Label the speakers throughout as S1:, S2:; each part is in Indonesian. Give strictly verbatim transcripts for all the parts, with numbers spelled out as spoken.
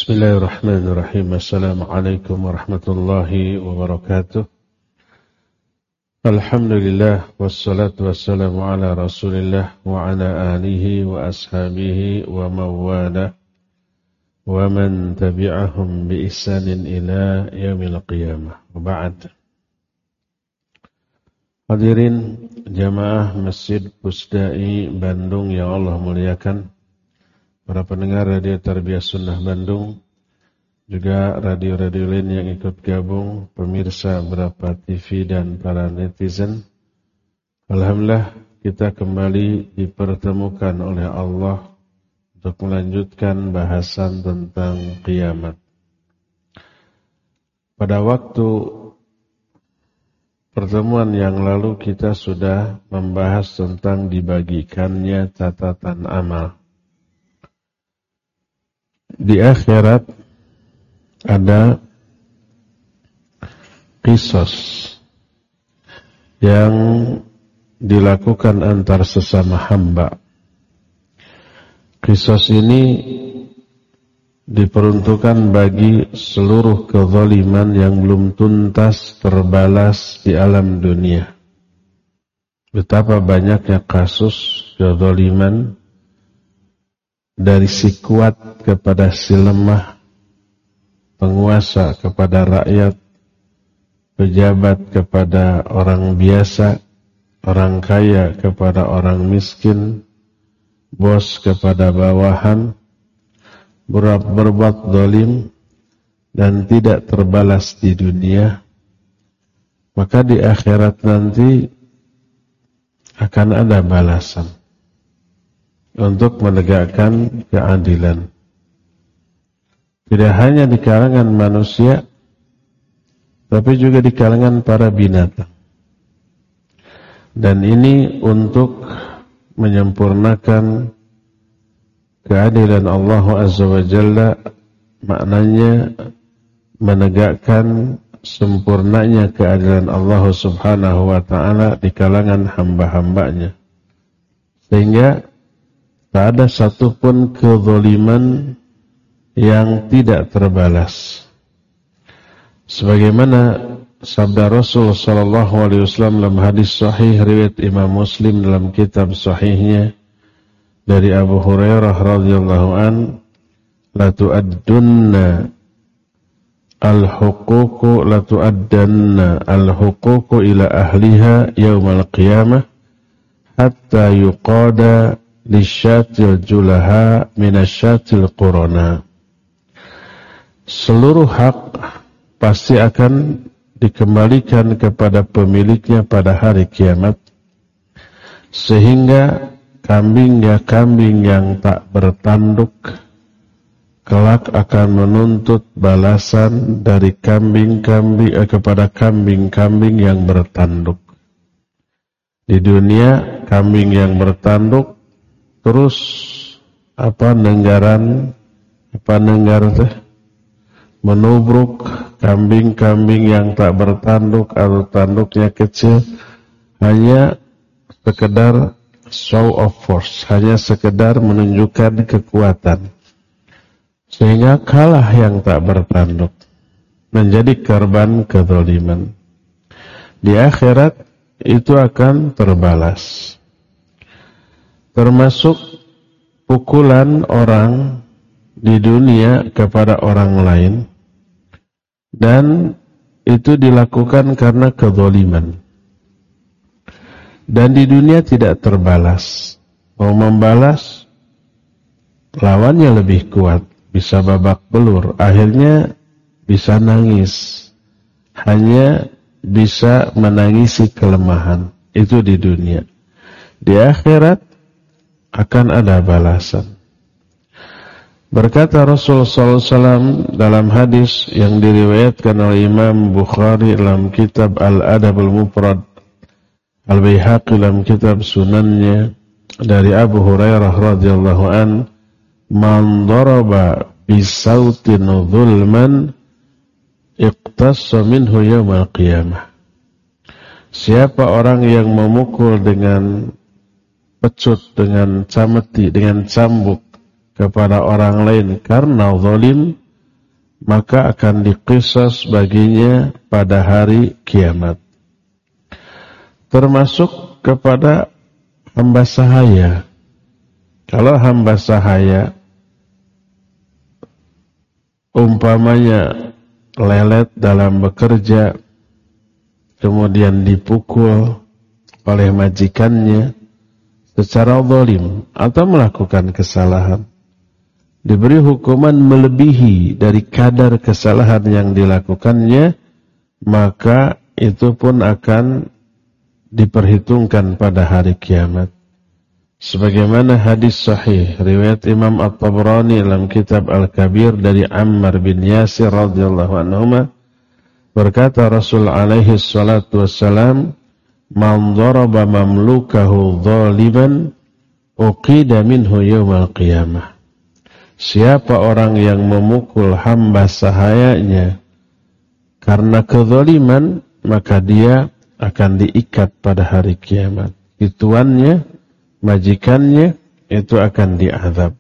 S1: Bismillahirrahmanirrahim. Assalamualaikum warahmatullahi wabarakatuh. Alhamdulillah wassalatu wassalamu ala Rasulillah wa ala alihi wa ashabihi wa mawala wa man tabi'ahum bi ihsanin ila yaumil qiyamah. Wa ba'd. Hadirin jamaah Masjid Pusdai Bandung yang Allah muliakan, para pendengar Radio Tarbiyah Sunnah Bandung, juga radio-radio lain yang ikut gabung, pemirsa beberapa T V dan para netizen. Alhamdulillah kita kembali dipertemukan oleh Allah untuk melanjutkan bahasan tentang kiamat. Pada waktu pertemuan yang lalu kita sudah membahas tentang dibagikannya catatan amal. Di akhirat ada qisas yang dilakukan antar sesama hamba. Qisas ini diperuntukkan bagi seluruh kezaliman yang belum tuntas terbalas di alam dunia. Betapa banyaknya kasus kezaliman dari si kuat kepada si lemah, penguasa kepada rakyat, pejabat kepada orang biasa, orang kaya kepada orang miskin, bos kepada bawahan, berbuat zalim dan tidak terbalas di dunia. Maka di akhirat nanti akan ada balasan untuk menegakkan keadilan. Tidak hanya di kalangan manusia, tapi juga di kalangan para binatang. Dan ini untuk menyempurnakan keadilan Allah Azza wa Jalla, maknanya menegakkan sempurnanya keadilan Allah Subhanahu wa Ta'ala di kalangan hamba-hambanya. Sehingga tak ada satupun kezaliman yang tidak terbalas. Sebagaimana sabda Rasul sallallahu alaihi wasallam dalam hadis sahih riwayat Imam Muslim dalam kitab sahihnya dari Abu Hurairah radhiyallahu an, la tu'addunna al-huququ la tu'addanna al-huququ ila ahliha yaumal qiyamah hatta yuqada lisyatil julaha minasyatil qurana. Seluruh hak pasti akan dikembalikan kepada pemiliknya pada hari kiamat, sehingga kambing ya kambing yang tak bertanduk kelak akan menuntut balasan dari kambing-kambing eh, kepada kambing-kambing yang bertanduk. Di dunia kambing yang bertanduk terus apa nenggaran apa nenggar teh menubruk kambing-kambing yang tak bertanduk atau tanduknya kecil, hanya sekedar show of force, hanya sekedar menunjukkan kekuatan, sehingga kalah yang tak bertanduk, menjadi korban kezaliman. Di akhirat itu akan terbalas. Termasuk pukulan orang di dunia kepada orang lain, dan itu dilakukan karena kezaliman. Dan di dunia tidak terbalas. Mau membalas, lawannya lebih kuat, bisa babak belur, akhirnya bisa nangis, hanya bisa menangisi kelemahan. Itu di dunia. Di akhirat akan ada balasan. Berkata Rasul sallallahu alaihi wasallam dalam hadis yang diriwayatkan oleh Imam Bukhari dalam kitab Al-Adab Al-Mufrad, Al-Baihaqi dalam kitab Sunannya, dari Abu Hurairah radhiyallahu an, man daraba bisautin zulman iqtassa minhu yaumal qiyamah. Siapa orang yang memukul dengan pecut, dengan cameti, dengan cambuk kepada orang lain karena zalim, maka akan diqisas baginya pada hari kiamat. Termasuk kepada hamba sahaya. Kalau hamba sahaya umpamanya lelet dalam bekerja, kemudian dipukul oleh majikannya secara zalim atau melakukan kesalahan, diberi hukuman melebihi dari kadar kesalahan yang dilakukannya, maka itu pun akan diperhitungkan pada hari kiamat. Sebagaimana hadis sahih riwayat Imam At-Tabrani dalam kitab Al-Kabir dari Ammar bin Yasir radhiyallahu anhuma, berkata Rasul alaihi salatu wassalam, "Man daraba mamlukahu zaliman uqida minhu yaumal qiyamah." Siapa orang yang memukul hamba sahayanya karena kezaliman, maka dia akan diikat pada hari kiamat. Tuannya, majikannya itu akan diazab.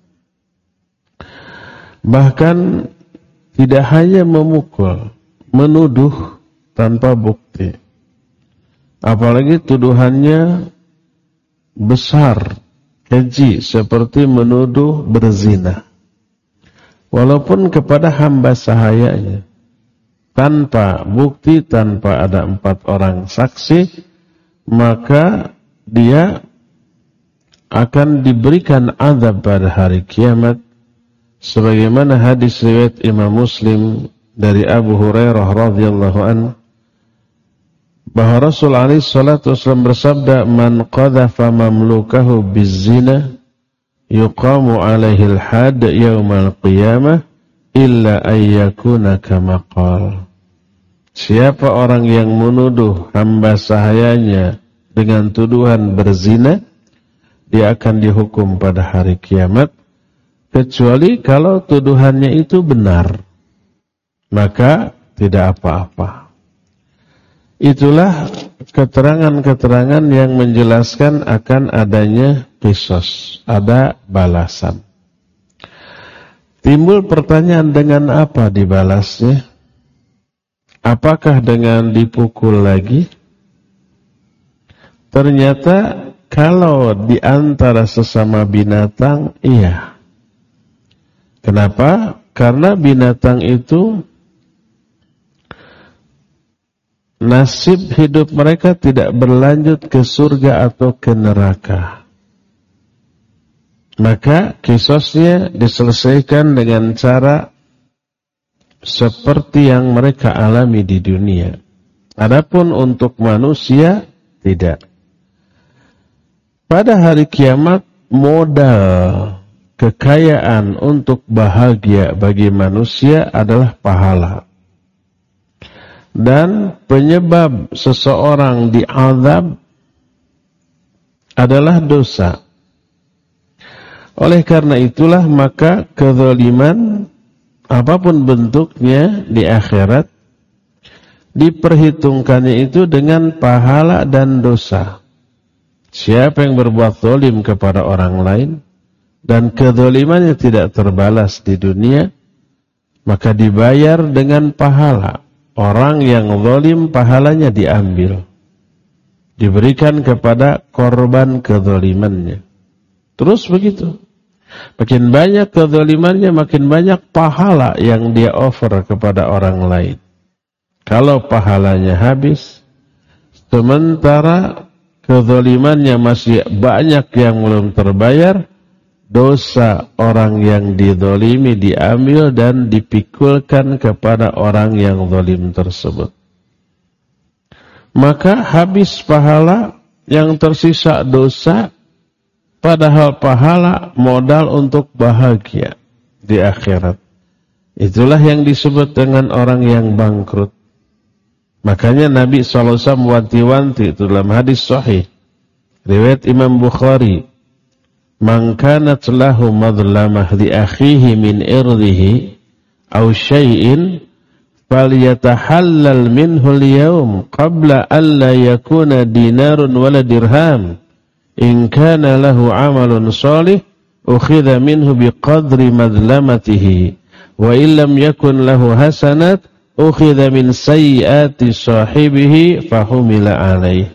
S1: Bahkan tidak hanya memukul, menuduh tanpa bukti. Apalagi tuduhannya besar, keji, seperti menuduh berzina. Walaupun kepada hamba sahayanya, tanpa bukti, tanpa ada empat orang saksi, maka dia akan diberikan azab pada hari kiamat. Sebagaimana hadis riwayat Imam Muslim dari Abu Hurairah radhiyallahu anhu, bahwa Rasul alaihi salatu wasallam bersabda, "Man qadhafa mamlukahu bizina yuqamu alaihi al-had yaumal qiyamah illa ayyakuna kama qala." Siapa orang yang menuduh hamba sahayanya dengan tuduhan berzina, dia akan dihukum pada hari kiamat, kecuali kalau tuduhannya itu benar, maka tidak apa-apa. Itulah keterangan-keterangan yang menjelaskan akan adanya qisas, ada balasan. Timbul pertanyaan, dengan apa dibalasnya? Apakah dengan dipukul lagi? Ternyata kalau di antara sesama binatang, iya. Kenapa? Karena binatang itu nasib hidup mereka tidak berlanjut ke surga atau ke neraka. Maka qisasnya diselesaikan dengan cara seperti yang mereka alami di dunia. Adapun untuk manusia, tidak. Pada hari kiamat, modal kekayaan untuk bahagia bagi manusia adalah pahala. Dan penyebab seseorang diazab adalah dosa. Oleh karena itulah, maka kezaliman apapun bentuknya di akhirat, diperhitungkannya itu dengan pahala dan dosa. Siapa yang berbuat zalim kepada orang lain dan kezalimannya tidak terbalas di dunia, maka dibayar dengan pahala. Orang yang zalim pahalanya diambil, diberikan kepada korban kezalimannya. Terus begitu. Makin banyak kezalimannya, makin banyak pahala yang dia offer kepada orang lain. Kalau pahalanya habis, sementara kezalimannya masih banyak yang belum terbayar, dosa orang yang dizalimi diambil dan dipikulkan kepada orang yang zalim tersebut. Maka habis pahala, yang tersisa dosa. Padahal pahala modal untuk bahagia di akhirat. Itulah yang disebut dengan orang yang bangkrut. Makanya Nabi shallallahu alaihi wasallam wanti-wanti itu dalam hadis sahih riwayat Imam Bukhari, "Man kanat lahu madlamah li akhihi min irdihi aw syai'in falyatahallal minhu al-yawm qabla an la yakuna dinarun wala dirham. In kana lahu amalun salih ukhidha minhu biqadri madlamatihi wa illam yakun lahu hasanat ukhidha min sayyiati sahibihi fahumila alaih.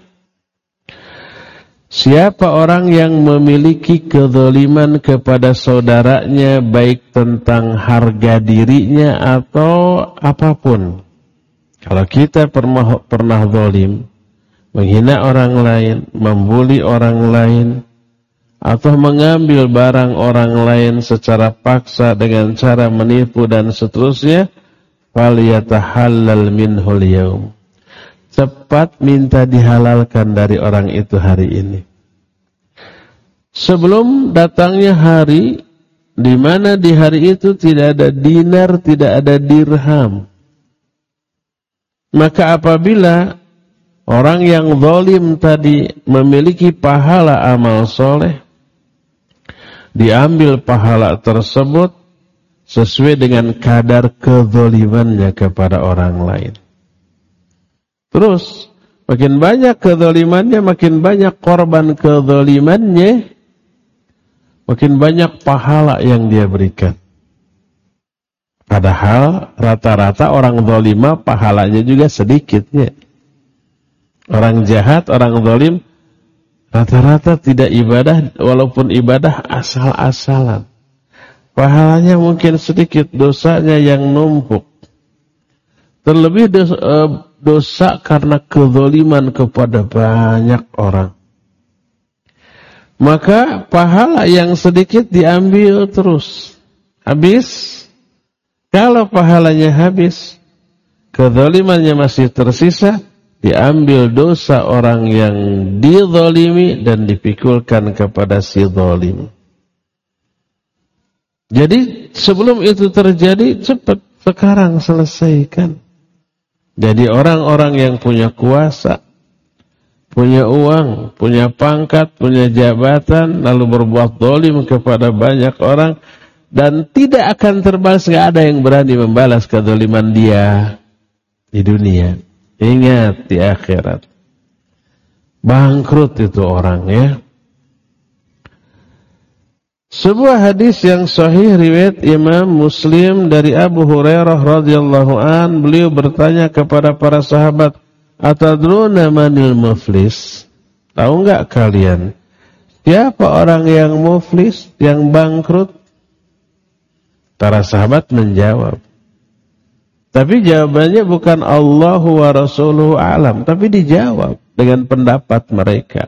S1: Siapa orang yang memiliki kezaliman kepada saudaranya, baik tentang harga dirinya atau apapun. Kalau kita pernah, pernah zalim, menghina orang lain, membuli orang lain, atau mengambil barang orang lain secara paksa dengan cara menipu dan seterusnya, falyatahallal minhul yaum. Cepat minta dihalalkan dari orang itu hari ini. Sebelum datangnya hari di mana di hari itu tidak ada dinar, tidak ada dirham. Maka apabila orang yang zalim tadi memiliki pahala amal soleh, diambil pahala tersebut sesuai dengan kadar kezalimannya kepada orang lain. Terus, makin banyak kezalimannya, makin banyak korban kezalimannya, makin banyak pahala yang dia berikan. Padahal rata-rata orang zalimah pahalanya juga sedikitnya. Orang jahat, orang zalim, rata-rata tidak ibadah, walaupun ibadah asal-asalan. Pahalanya mungkin sedikit, dosanya yang numpuk. Terlebih dosa, dosa karena kezaliman kepada banyak orang. Maka pahala yang sedikit diambil terus. Habis. Kalau pahalanya habis, kezalimannya masih tersisa, diambil dosa orang yang dizalimi dan dipikulkan kepada si zalim. Jadi sebelum itu terjadi, cepat sekarang selesaikan. Jadi orang-orang yang punya kuasa, punya uang, punya pangkat, punya jabatan, lalu berbuat zalim kepada banyak orang, dan tidak akan terbalas, tidak ada yang berani membalas kezaliman dia di dunia. Ingat, di akhirat bangkrut itu orang, ya. Sebuah hadis yang sahih riwayat Imam Muslim dari Abu Hurairah radhiyallahu an, beliau bertanya kepada para sahabat, "Atadruna manil muflis?" Tahu enggak kalian siapa orang yang muflis, yang bangkrut? Para sahabat menjawab. Tapi jawabannya bukan Allahu wa rasuluhu a'lam, tapi dijawab dengan pendapat mereka.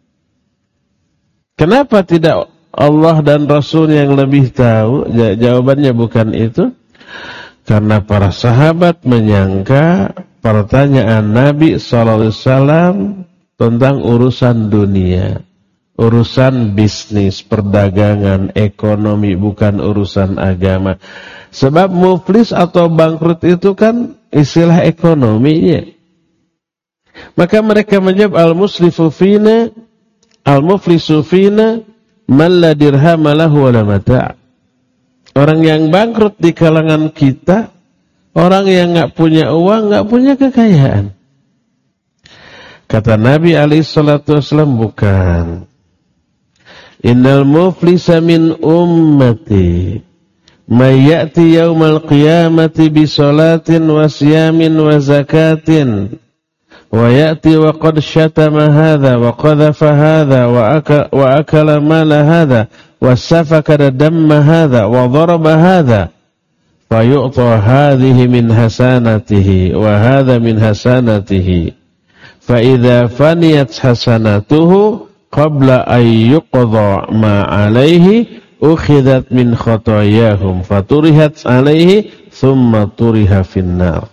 S1: Kenapa tidak Allah dan Rasul yang lebih tahu? Jawabannya bukan itu. Karena para sahabat menyangka pertanyaan Nabi shallallahu alaihi wasallam tentang urusan dunia, urusan bisnis, perdagangan, ekonomi, bukan urusan agama. Sebab muflis atau bangkrut itu kan istilah ekonominya. Maka mereka menjawab, al-muslifu fina, al-muflisu fina, man la dirhama lahu wa la mata'. Orang yang bangkrut di kalangan kita, orang yang enggak punya uang, enggak punya kekayaan. Kata Nabi alaihi salatu wasallam, bukan. Innal muflisa min ummati may ya'ti yaumal qiyamati bi salatin wa siyamin wa zakatin wa ya'ti wa qad syatama hadha wa qadhafa hadha wa akala, wa akala mala hadha wa safaka damma hadha wa daraba hadha fa yu'ta hadhihi min hasanatihi wa hadha min hasanatihi fa idza faniyat hasanatuhu qabla ay yuqdha ma alaihi ukhidat min khotoyahum faturihat alaihi thumma turiha finnar.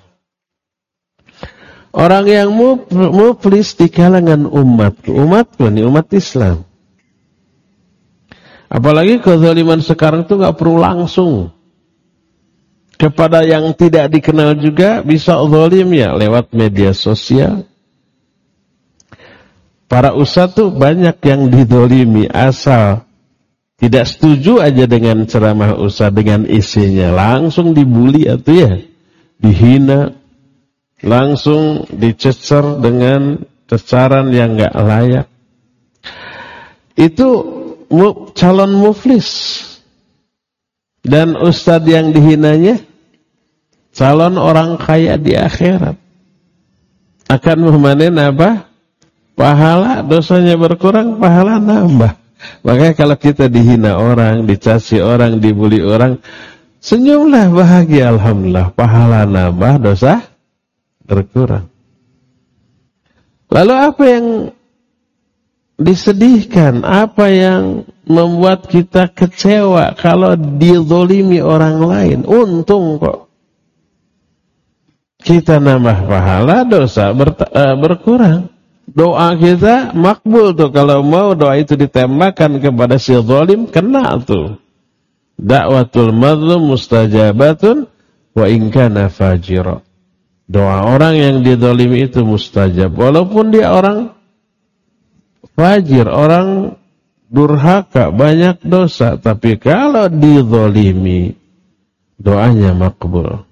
S1: Orang yang muflis di kalangan umatku, umatku ini umat Islam. Apalagi kezaliman sekarang itu gak perlu langsung kepada yang tidak dikenal juga, bisa zalim ya lewat media sosial. Para ustadz tuh banyak yang dizalimi asal tidak setuju aja dengan ceramah ustadz, dengan isinya, langsung dibully atau ya, dihina, langsung dicecer dengan cecaran yang enggak layak. Itu calon muflis. Dan ustadz yang dihinanya calon orang kaya di akhirat. Akan memanen apa? Pahala, dosanya berkurang, pahala nambah. Makanya kalau kita dihina orang, dicaci orang, dibuli orang, senyumlah, bahagia, alhamdulillah, pahala nambah, dosa berkurang. Lalu apa yang disedihkan, apa yang membuat kita kecewa kalau dizolimi orang lain? Untung kok kita nambah pahala, dosa ber, uh, berkurang. Doa kita makbul tuh, kalau mau doa itu ditembakkan kepada si zalim, kena tuh. Da'watul mazlum mustajabatun wa in kana fajira. Doa orang yang dizalimi itu mustajab walaupun dia orang fajir, orang durhaka, banyak dosa, tapi kalau dizalimi doanya makbul.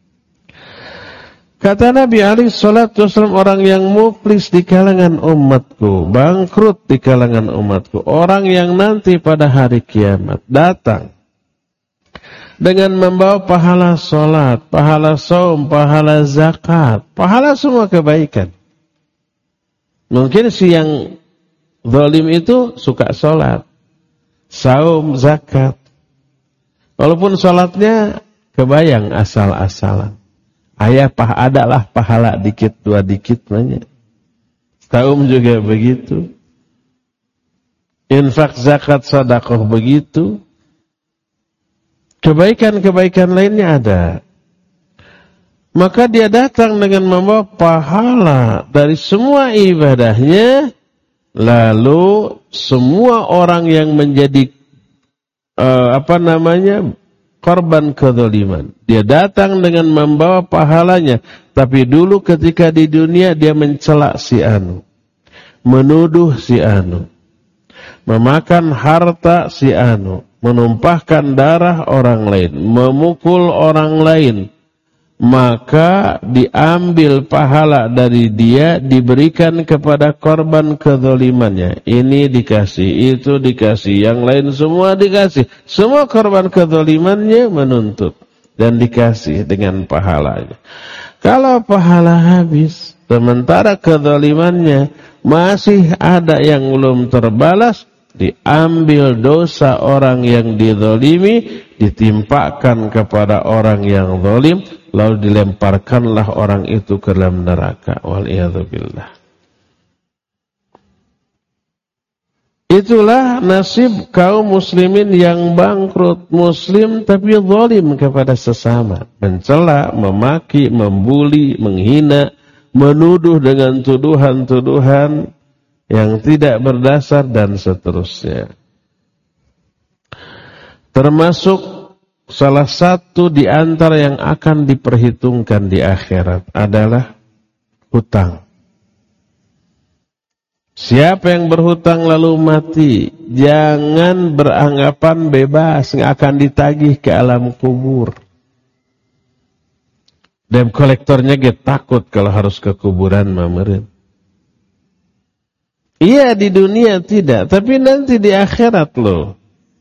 S1: Kata Nabi alaihi salatu wasallam, orang yang muflis di kalangan umatku, bangkrut di kalangan umatku, orang yang nanti pada hari kiamat datang dengan membawa pahala sholat, pahala saum, pahala zakat, pahala semua kebaikan. Mungkin si yang zalim itu suka sholat, saum, zakat. Walaupun sholatnya kebayang asal-asalan. Ayah pah adalah pahala dikit dua dikit banyak. Saum juga begitu. Infak, zakat, sedekah begitu. Kebaikan-kebaikan lainnya ada. Maka dia datang dengan membawa pahala dari semua ibadahnya. Lalu semua orang yang menjadi uh, apa namanya korban kezaliman, dia datang dengan membawa pahalanya, tapi dulu ketika di dunia dia mencela si anu, menuduh si anu, memakan harta si anu, menumpahkan darah orang lain, memukul orang lain, maka diambil pahala dari dia, diberikan kepada korban kezalimannya. Ini dikasih, itu dikasih, yang lain semua dikasih. Semua korban kezalimannya menuntut dan dikasih dengan pahalanya. Kalau pahala habis, sementara kezalimannya masih ada yang belum terbalas, diambil dosa orang yang dizalimi, ditimpakan kepada orang yang zalim, lalu dilemparkanlah orang itu ke dalam neraka. Wal'iyadzubillah. Itulah nasib kaum muslimin yang bangkrut. Muslim tapi zalim kepada sesama. Mencela, memaki, membuli, menghina, menuduh dengan tuduhan-tuduhan yang tidak berdasar dan seterusnya. Termasuk salah satu di antara yang akan diperhitungkan di akhirat adalah hutang. Siapa yang berhutang lalu mati, jangan beranggapan bebas, nggak akan ditagih ke alam kubur. Dan kolektornya get takut kalau harus ke kuburan mamerin. Iya, di dunia tidak, tapi nanti di akhirat loh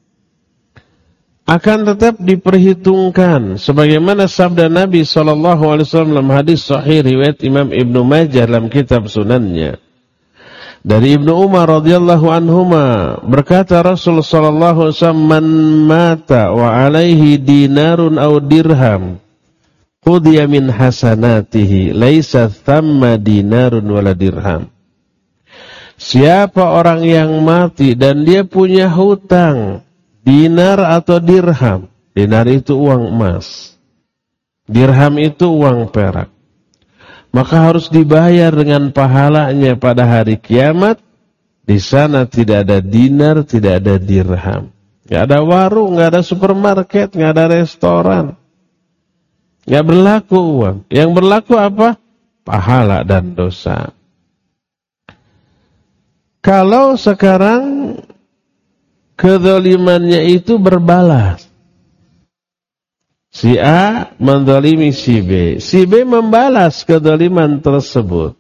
S1: akan tetap diperhitungkan. Sebagaimana sabda Nabi shallallahu alaihi wasallam dalam hadis sahih riwayat Imam Ibnu Majah dalam kitab sunannya. Dari Ibnu Umar radhiyallahu anhuma berkata Rasul shallallahu alaihi wasallam, "Man mata wa alaihi dinarun aw dirham, qudiya min hasanatihi, laisa thamma dinarun wala dirham." Siapa orang yang mati dan dia punya hutang dinar atau dirham. Dinar itu uang emas, dirham itu uang perak. Maka harus dibayar dengan pahalanya pada hari kiamat. Di sana tidak ada dinar, tidak ada dirham. Nggak ada warung, nggak ada supermarket, nggak ada restoran. Nggak berlaku uang. Yang berlaku apa? Pahala dan dosa. Kalau sekarang kezalimannya itu berbalas. Si A menzalimi si B. Si B membalas kezaliman tersebut.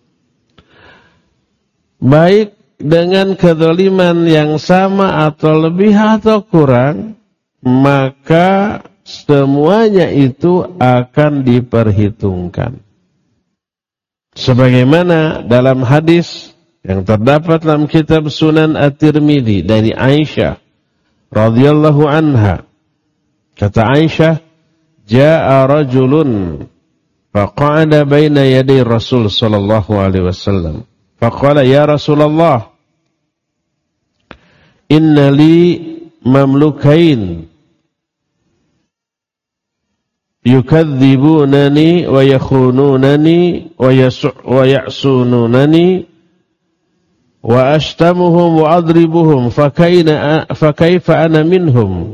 S1: Baik dengan kezaliman yang sama atau lebih atau kurang, maka semuanya itu akan diperhitungkan. Sebagaimana dalam hadis yang terdapat dalam kitab Sunan At-Tirmidzi dari Aisyah radhiyallahu anha, kata Aisyah, jaa rajulun faqa'ada baina yaday Rasul sallallahu alaihi wasallam faqala ya Rasulullah inna li mamlukain yukadzibunani wa yakhununani wa ya'sununani wa ashtamuhum wa adribuhum fakayna fakaifa ana minhum.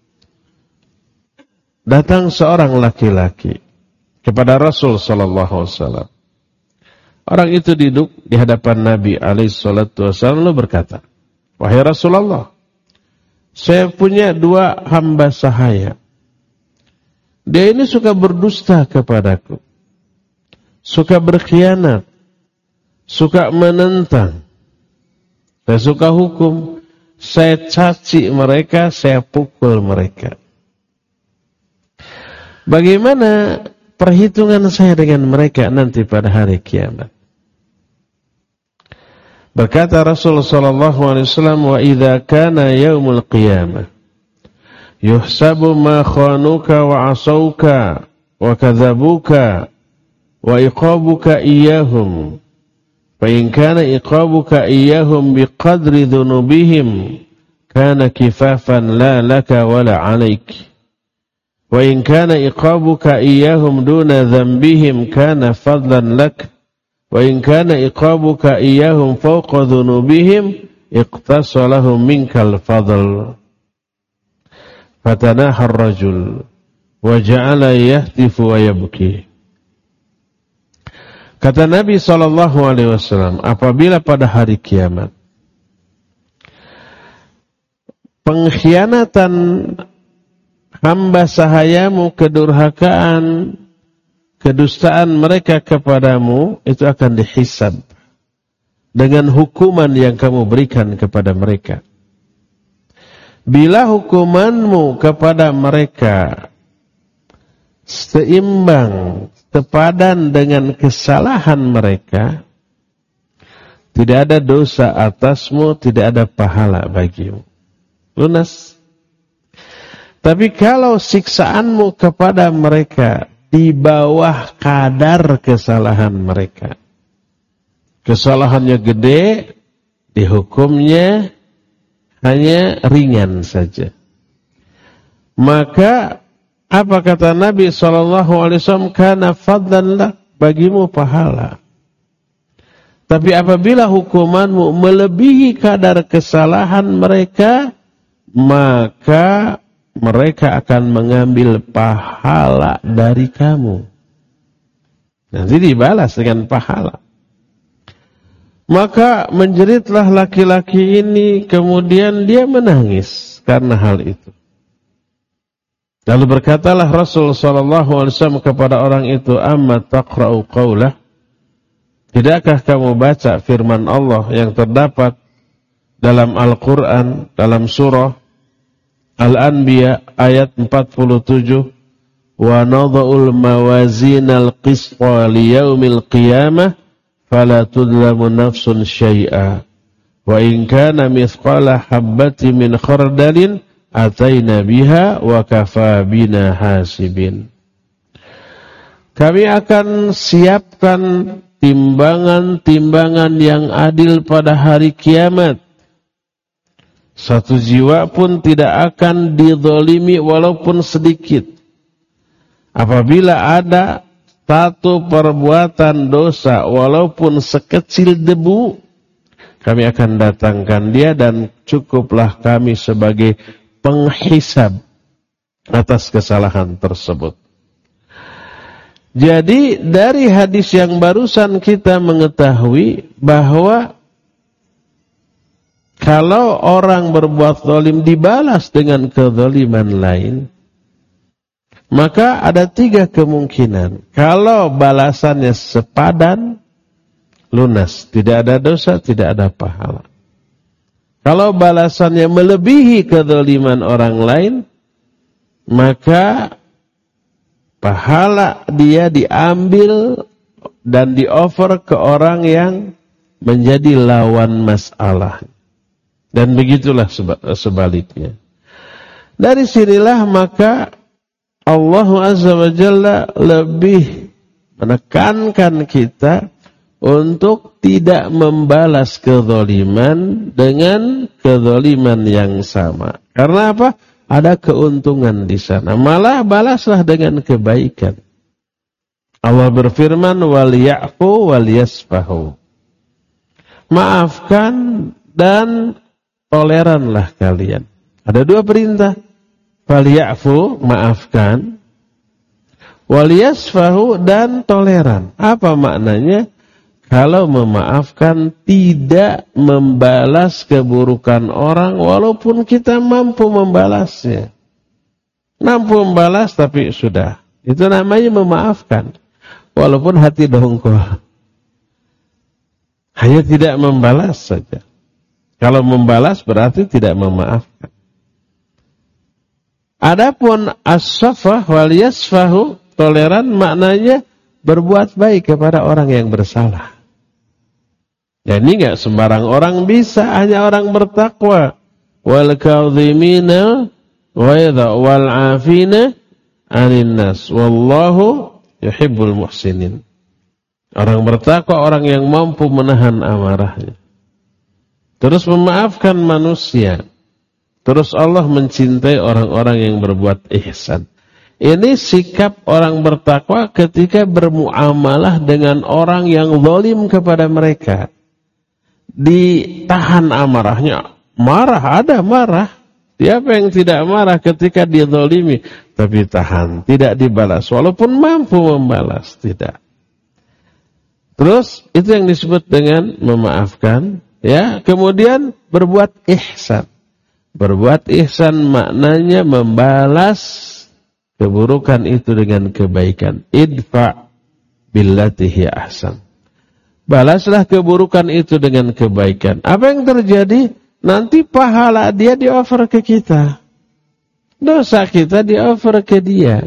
S1: Datang seorang laki-laki kepada Rasul sallallahu alaihi wasallam. Orang itu duduk di hadapan Nabi alaihi salatu wasallam lalu berkata, "Wahai Rasulullah, saya punya dua hamba sahaya. Dia ini suka berdusta kepadaku, suka berkhianat, suka menentang. Saya suka hukum, saya caci mereka, saya pukul mereka. Bagaimana perhitungan saya dengan mereka nanti pada hari kiamat?" Berkata Rasulullah sallallahu alaihi wasallam, "Wa idza kana yaumul qiyamah yuhsabu ma khanuka wa asauka wa kadzabuka wa iqabuka iyyahum fa in kana iqabuka iyyahum biqadri dhunubihim kana kifafan la laka wa la 'alaik wa in kana iqabuka iyyahum duna dhanbihim kana fadlan lak wa in kana iqabuka iyyahum fawqa dhunubihim iqtasalahum minkal fadl." Fatanaha ar-rajul wa ja'ala yahtifu wa yabki. Kata Nabi sallallahu alaihi wasallam, apabila pada hari kiamat pengkhianatan hamba sahayamu, kedurhakaan, kedustaan mereka kepadamu itu akan dihisab dengan hukuman yang kamu berikan kepada mereka. Bila hukumanmu kepada mereka seimbang, sepadan dengan kesalahan mereka, tidak ada dosa atasmu, tidak ada pahala bagimu. Lunas. Tapi kalau siksaanmu kepada mereka di bawah kadar kesalahan mereka, kesalahannya gede, dihukumnya hanya ringan saja, maka apa kata Nabi shallallahu alaihi wasallam, kana fadlan lak, bagimu pahala. Tapi apabila hukumanmu melebihi kadar kesalahan mereka, maka mereka akan mengambil pahala dari kamu. Nanti dibalas dengan pahala. Maka menjeritlah laki-laki ini, kemudian dia menangis karena hal itu. Lalu berkatalah Rasul sallallahu alaihi wasallam kepada orang itu, "Amma taqra'u qawlah?" Tidakkah kamu baca firman Allah yang terdapat dalam Al-Qur'an, dalam surah Al-Anbiya ayat empat puluh tujuh, "Wa nadha'ul mawazinal qisṭa liyaumil qiyamah fala tudlamu nafsun syai'a wa in kana mithqala habbatin min khardalin ataina biha wa kafa bina hasibin." Kami akan siapkan timbangan-timbangan yang adil pada hari kiamat. Satu jiwa pun tidak akan dizalimi walaupun sedikit. Apabila ada satu perbuatan dosa walaupun sekecil debu, kami akan datangkan dia dan cukuplah kami sebagai penghisab atas kesalahan tersebut. Jadi dari hadis yang barusan kita mengetahui bahwa kalau orang berbuat zalim dibalas dengan kezaliman lain, maka ada tiga kemungkinan. Kalau balasannya sepadan, lunas, tidak ada dosa, tidak ada pahala. Kalau balasannya melebihi kezaliman orang lain, maka pahala dia diambil dan di-offer ke orang yang menjadi lawan masalah. Dan begitulah sebaliknya. Dari sinilah maka Allah Azza wa Jalla lebih menekankan kita untuk tidak membalas kezaliman dengan kezaliman yang sama. Karena apa? Ada keuntungan di sana. Malah balaslah dengan kebaikan. Allah berfirman, wal ya'fu wal yasfahu. Maafkan dan toleranlah kalian. Ada dua perintah. Wal ya'fu, maafkan. Wal yasfahu, dan toleran. Apa maknanya? Kalau memaafkan tidak membalas keburukan orang walaupun kita mampu membalasnya. Mampu membalas tapi sudah. Itu namanya memaafkan. Walaupun hati dongkol. Hanya tidak membalas saja. Kalau membalas berarti tidak memaafkan. Adapun as-safah wal yasfahu, toleran, maknanya berbuat baik kepada orang yang bersalah. Ya, ini enggak sembarang orang bisa, hanya orang bertakwa. Wal kadhimina ghaidha wal 'afina 'anil nas wallahu yuhibbul muhsinin. Orang bertakwa orang yang mampu menahan amarahnya. Terus memaafkan manusia. Terus Allah mencintai orang-orang yang berbuat ihsan. Ini sikap orang bertakwa ketika bermuamalah dengan orang yang zalim kepada mereka. Ditahan amarahnya. Marah, ada marah. Siapa yang tidak marah ketika dizalimi? Tapi tahan, tidak dibalas. Walaupun mampu membalas, tidak. Terus itu yang disebut dengan memaafkan. Ya, kemudian berbuat ihsan. Berbuat ihsan maknanya membalas keburukan itu dengan kebaikan. Idfa billati hiya ahsan. Balaslah keburukan itu dengan kebaikan. Apa yang terjadi? Nanti pahala dia di-offer ke kita. Dosa kita di-offer ke dia.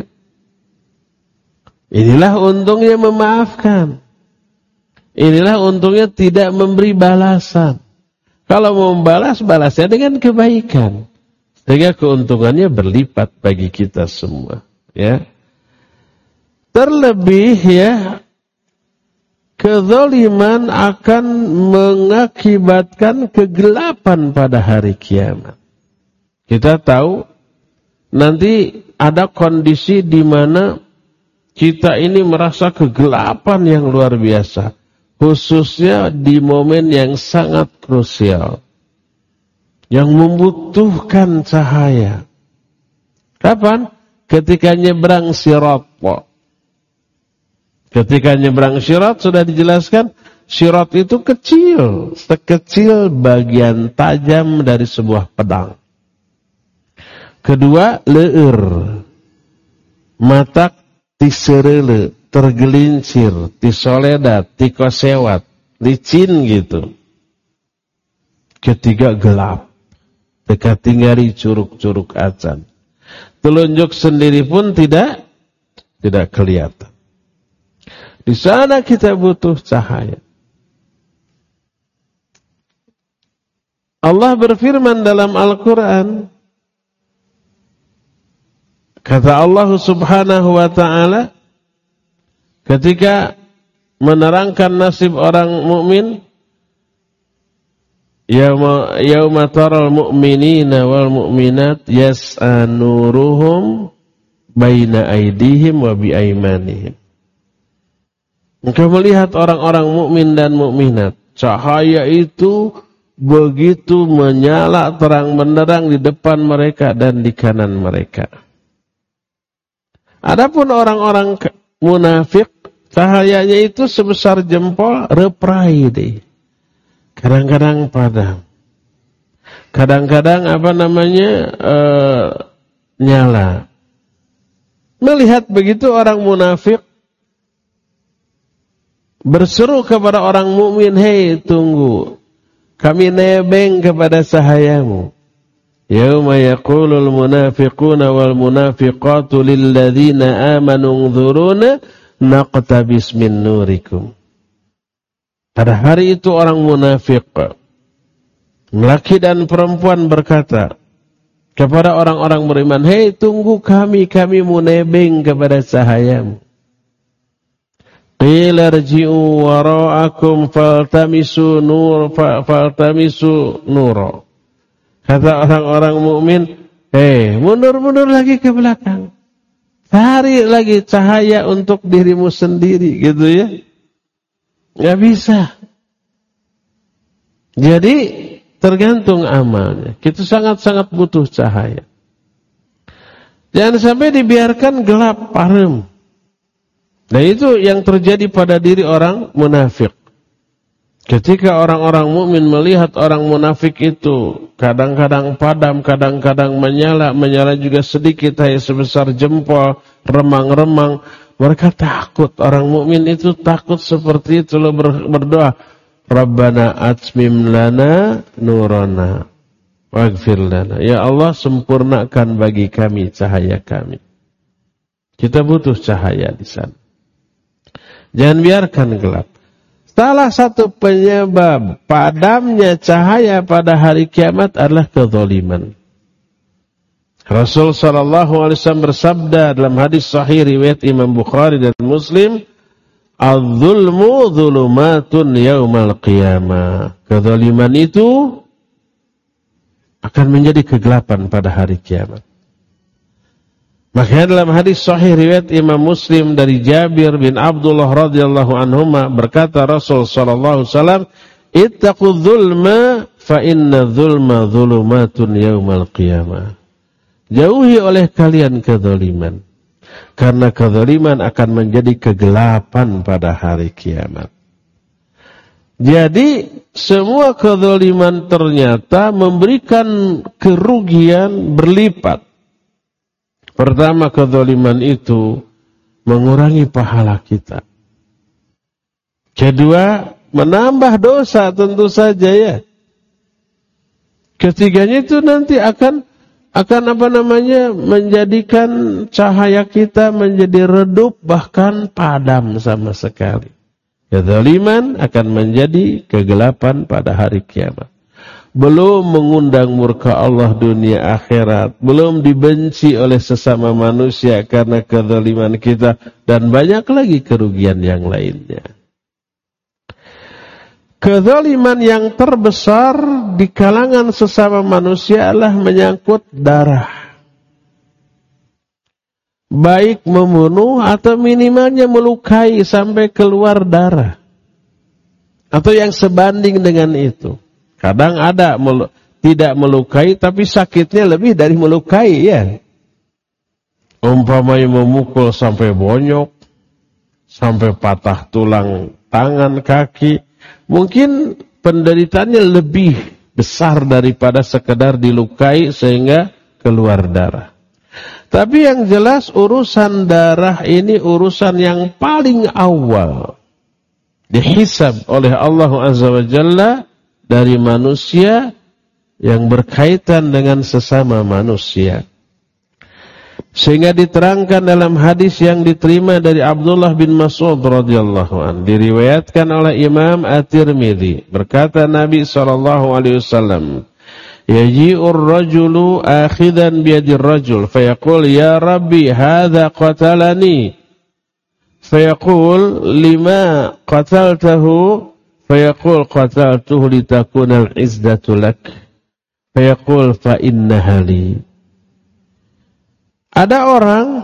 S1: Inilah untungnya memaafkan. Inilah untungnya tidak memberi balasan. Kalau mau membalas, balasnya dengan kebaikan. Sehingga keuntungannya berlipat bagi kita semua. Ya. Terlebih ya, kezaliman akan mengakibatkan kegelapan pada hari kiamat. Kita tahu nanti ada kondisi di mana kita ini merasa kegelapan yang luar biasa. Khususnya di momen yang sangat krusial. Yang membutuhkan cahaya. Kapan? Ketika nyebrang sirat. Ketika nyebrang sirat sudah dijelaskan, sirat itu kecil, sekecil bagian tajam dari sebuah pedang. Kedua, leur, matak tiserele, tergelincir, tisoledat, tikosewat, licin gitu. Ketiga, gelap, dekat tinggali curug-curug acan. Telunjuk sendiri pun tidak tidak kelihatan. Di sana kita butuh cahaya. Allah berfirman dalam Al-Quran. Kata Allah subhanahu wa ta'ala. Ketika menerangkan nasib orang mukmin. Yauma, yauma taral mu'minina wal mu'minat yas'a nuruhum baina aydihim wa bi aymanihim. Engkau melihat orang-orang mukmin dan mukminat, cahaya itu begitu menyala terang benderang di depan mereka dan di kanan mereka. Adapun orang-orang munafik, cahayanya itu sebesar jempol, reprai deh. Kadang-kadang padam. Kadang-kadang apa namanya uh, nyala. Melihat begitu orang munafik berseru kepada orang mukmin, hei tunggu, kami nebeng kepada cahayamu. Yauma yaqulul munafiquna wal munafiqatu lil ladzina amanu unzuruna naqtabis min nurikum. Pada hari itu orang munafik, laki dan perempuan berkata kepada orang-orang beriman, hei tunggu kami, kami mau nebeng kepada cahayamu. Qila rji'u wara'akum faltamisu nur faltamisu nuro. Kata orang-orang mukmin, hei mundur-mundur lagi ke belakang. Cari lagi cahaya untuk dirimu sendiri, gitu ya. Nggak bisa. Jadi tergantung amalnya. Kita sangat-sangat butuh cahaya. Jangan sampai dibiarkan gelap parem. Nah itu yang terjadi pada diri orang munafik. Ketika orang-orang mukmin melihat orang munafik itu kadang-kadang padam, kadang-kadang menyala, menyala juga sedikit, hanya sebesar jempol, remang-remang. Mereka takut, orang mukmin itu takut seperti itu, lo berdoa, Rabbana atmim lana nurana waghfir lana. Ya Allah, sempurnakan bagi kami cahaya kami. Kita butuh cahaya di sana. Jangan biarkan gelap. Salah satu penyebab padamnya cahaya pada hari kiamat adalah kezaliman. Rasul sallallahu alaihi wasallam bersabda dalam hadis sahih riwayat Imam Bukhari dan Muslim, "Az-zulmu dzulumatun yaumal qiyamah." Kezaliman itu akan menjadi kegelapan pada hari kiamat. Makanya dalam hadis sahih riwayat Imam Muslim dari Jabir bin Abdullah radhiyallahu anhuma berkata Rasul sallallahu alaihi wasallam, "Ittaqudz zulma fa inna dzulma dzulumatun yaumal qiyamah." Jauhi oleh kalian kezaliman, karena kezaliman akan menjadi kegelapan pada hari kiamat. Jadi semua kezaliman ternyata memberikan kerugian berlipat. Pertama, kezaliman itu mengurangi pahala kita. Kedua, menambah dosa tentu saja ya. Ketiganya itu nanti akan akan apa namanya menjadikan cahaya kita menjadi redup bahkan padam sama sekali. Kezaliman akan menjadi kegelapan pada hari kiamat. Belum mengundang murka Allah dunia akhirat, belum dibenci oleh sesama manusia karena kezaliman kita, dan banyak lagi kerugian yang lainnya. Kezaliman yang terbesar di kalangan sesama manusia adalah menyangkut darah. Baik membunuh atau minimalnya melukai sampai keluar darah. Atau yang sebanding dengan itu. Kadang ada melu- tidak melukai tapi sakitnya lebih dari melukai ya. Umpamanya memukul sampai bonyok, sampai patah tulang tangan, kaki. Mungkin penderitaannya lebih besar daripada sekedar dilukai sehingga keluar darah. Tapi yang jelas urusan darah ini urusan yang paling awal dihisab oleh Allah Azza wa Jalla dari manusia yang berkaitan dengan sesama manusia. Sehingga diterangkan dalam hadis yang diterima dari Abdullah bin Mas'ud radhiyallahu anhu, diriwayatkan oleh Imam At-Tirmidzi, berkata Nabi sallallahu alaihi wasallam, "Yaji'ur rajulu akhidan biyadir rajul, fayaqul ya Rabbi hadza qatalani." Fayaqul lima qataltahu? Fayaqul qataltuhu litakuna al-izzatu lak. Fayaqul fa innaha li. Ada orang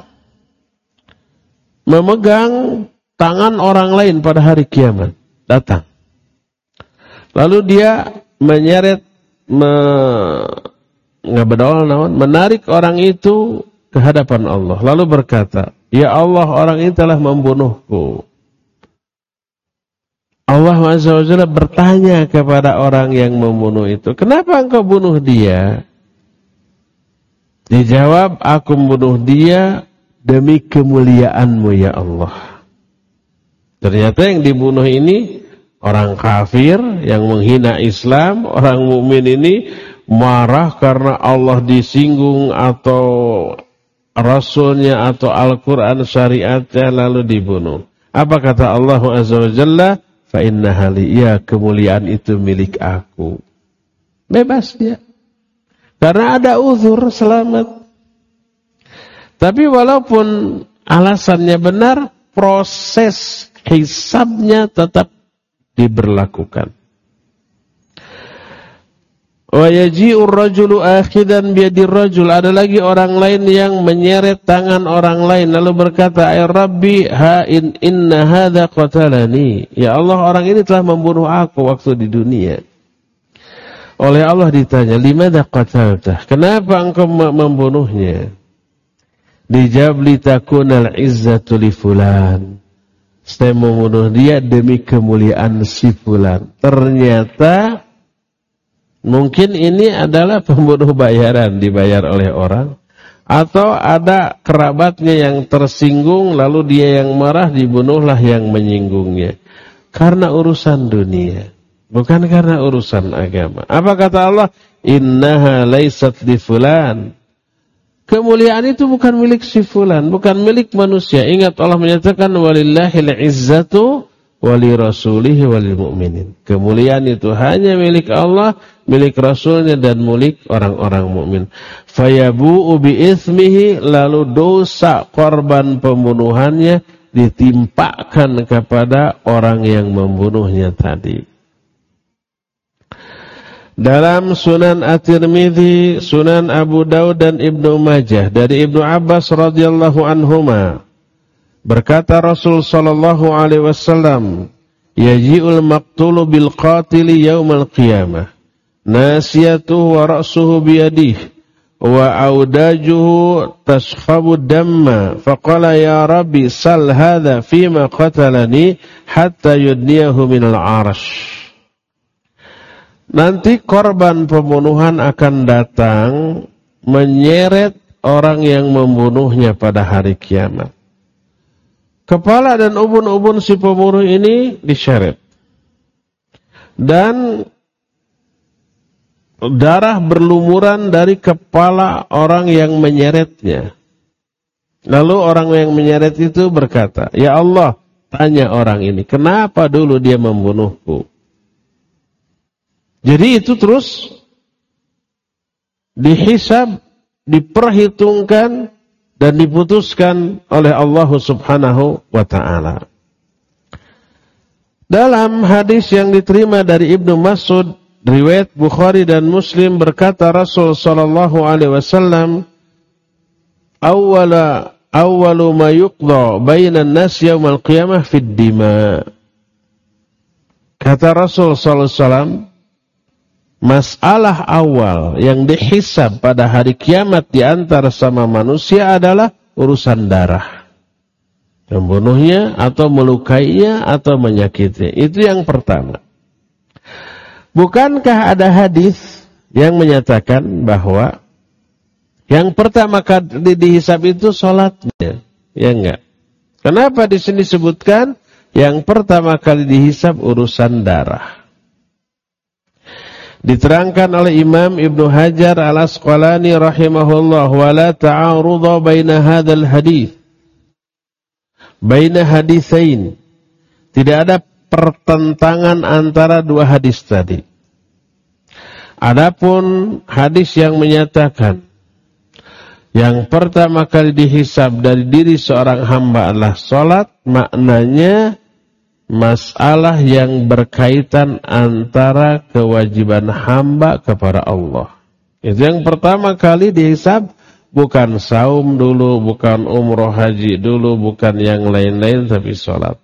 S1: memegang tangan orang lain pada hari kiamat, datang. Lalu dia menyeret, me, menarik orang itu ke hadapan Allah. Lalu berkata, ya Allah, orang ini telah membunuhku. Allah Azza wa Jalla bertanya kepada orang yang membunuh itu, kenapa engkau bunuh dia? Dijawab, aku membunuh dia demi kemuliaan-Mu ya Allah. Ternyata yang dibunuh ini orang kafir yang menghina Islam, orang mukmin ini marah karena Allah disinggung atau Rasulnya atau Al-Quran syariatnya lalu dibunuh. Apa kata Allah Azza wa Jalla? Fa innaha li, ya kemuliaan itu milik aku. Bebas dia. Karena ada uzur, selamat. Tapi walaupun alasannya benar, proses hisabnya tetap diberlakukan. Wa yaji'ur rajulu akhidan biyadir rajul. Ada lagi orang lain yang menyeret tangan orang lain lalu berkata, "Ay Rabbi, ha in inna hadza qatalani." Ya Allah, orang ini telah membunuh aku waktu di dunia. Oleh Allah ditanya, "Limadza qataltah?" Kenapa engkau membunuhnya? Dijawab, "Litakunal izzatu li fulan." Saya membunuh dia demi kemuliaan si fulan. Ternyata mungkin ini adalah pembunuh bayaran, dibayar oleh orang. Atau ada kerabatnya yang tersinggung, lalu dia yang marah, dibunuhlah yang menyinggungnya. Karena urusan dunia, bukan karena urusan agama. Apa kata Allah? Innaha laysat li fulan. Kemuliaan itu bukan milik si fulan, bukan milik manusia. Ingat Allah menyatakan walillahil izzatu wali rasulihi walil mu'minin. Kemuliaan itu hanya milik Allah, milik Rasulnya dan milik orang-orang mukmin. Fayabu'u bi'ithmihi, lalu dosa korban pembunuhannya ditimpakan kepada orang yang membunuhnya tadi. Dalam Sunan At-Tirmidzi, Sunan Abu Daud dan Ibnu Majah dari Ibnu Abbas radhiyallahu anhuma, berkata Rasul sallallahu alaihi wasallam, yaji'ul maqtulu bil qatili yaumal qiyamah, nasiyatuhu wa ra'suhu biyadihi wa audajuhu tashkhabu damma, faqala ya Rabbi sal hadha fima qatalani hatta yudniyahu minal arash. Nanti korban pembunuhan akan datang menyeret orang yang membunuhnya pada hari kiamat. Kepala dan ubun-ubun si pembunuh ini diseret. Dan darah berlumuran dari kepala orang yang menyeretnya. Lalu orang yang menyeret itu berkata, "Ya Allah, tanya orang ini, kenapa dulu dia membunuhku?" Jadi itu terus dihisab, diperhitungkan dan diputuskan oleh Allah Subhanahu wa taala. Dalam hadis yang diterima dari Ibnu Mas'ud, riwayat Bukhari dan Muslim, berkata Rasul sallallahu alaihi wasallam, "Awwala awwalu ma yuqda bainan nas yaumal qiyamah fid dima." Kata Rasul sallallahu alaihi wasallam, masalah awal yang dihisab pada hari kiamat di antara sama manusia adalah urusan darah. Membunuhnya atau melukainya atau menyakitinya. Itu yang pertama. Bukankah ada hadis yang menyatakan bahwa yang pertama kali dihisab itu sholatnya? Ya enggak? Kenapa di sini disebutkan yang pertama kali dihisab urusan darah? Diterangkan oleh Imam Ibnu Hajar Al-Asqalani rahimahullah, wala ta'arudha baina hadzal hadits, baina haditsain. Tidak ada pertentangan antara dua hadis tadi. Adapun hadis yang menyatakan yang pertama kali dihisab dari diri seorang hamba adalah salat, maknanya masalah yang berkaitan antara kewajiban hamba kepada Allah. Itu yang pertama kali dihisab, bukan saum dulu, bukan umroh haji dulu, bukan yang lain-lain, tapi sholat.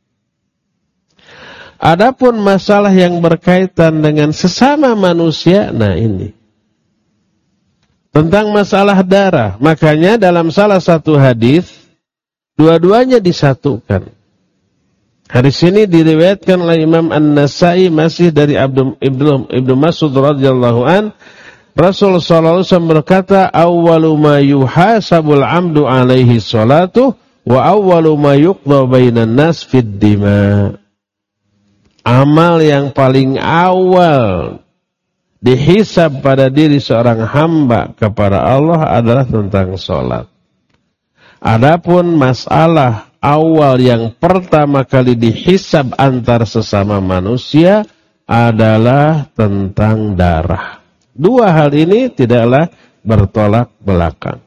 S1: Adapun masalah yang berkaitan dengan sesama manusia, nah ini tentang masalah darah. Makanya dalam salah satu hadis dua-duanya disatukan. Hadis ini diriwayatkan oleh Imam An-Nasai masih dari Abdul Ibnu Ibnu Mas'ud radhiyallahu an. Rasul sallallahu alaihi wasallam berkata, "Awwalu ma yuhasabul 'amdu 'alaihi salatu wa awwalu ma yuqda bainan nas fid dima." Amal yang paling awal dihisab pada diri seorang hamba kepada Allah adalah tentang sholat. Adapun masalah awal yang pertama kali dihisab antar sesama manusia adalah tentang darah. Dua hal ini tidaklah bertolak belakang.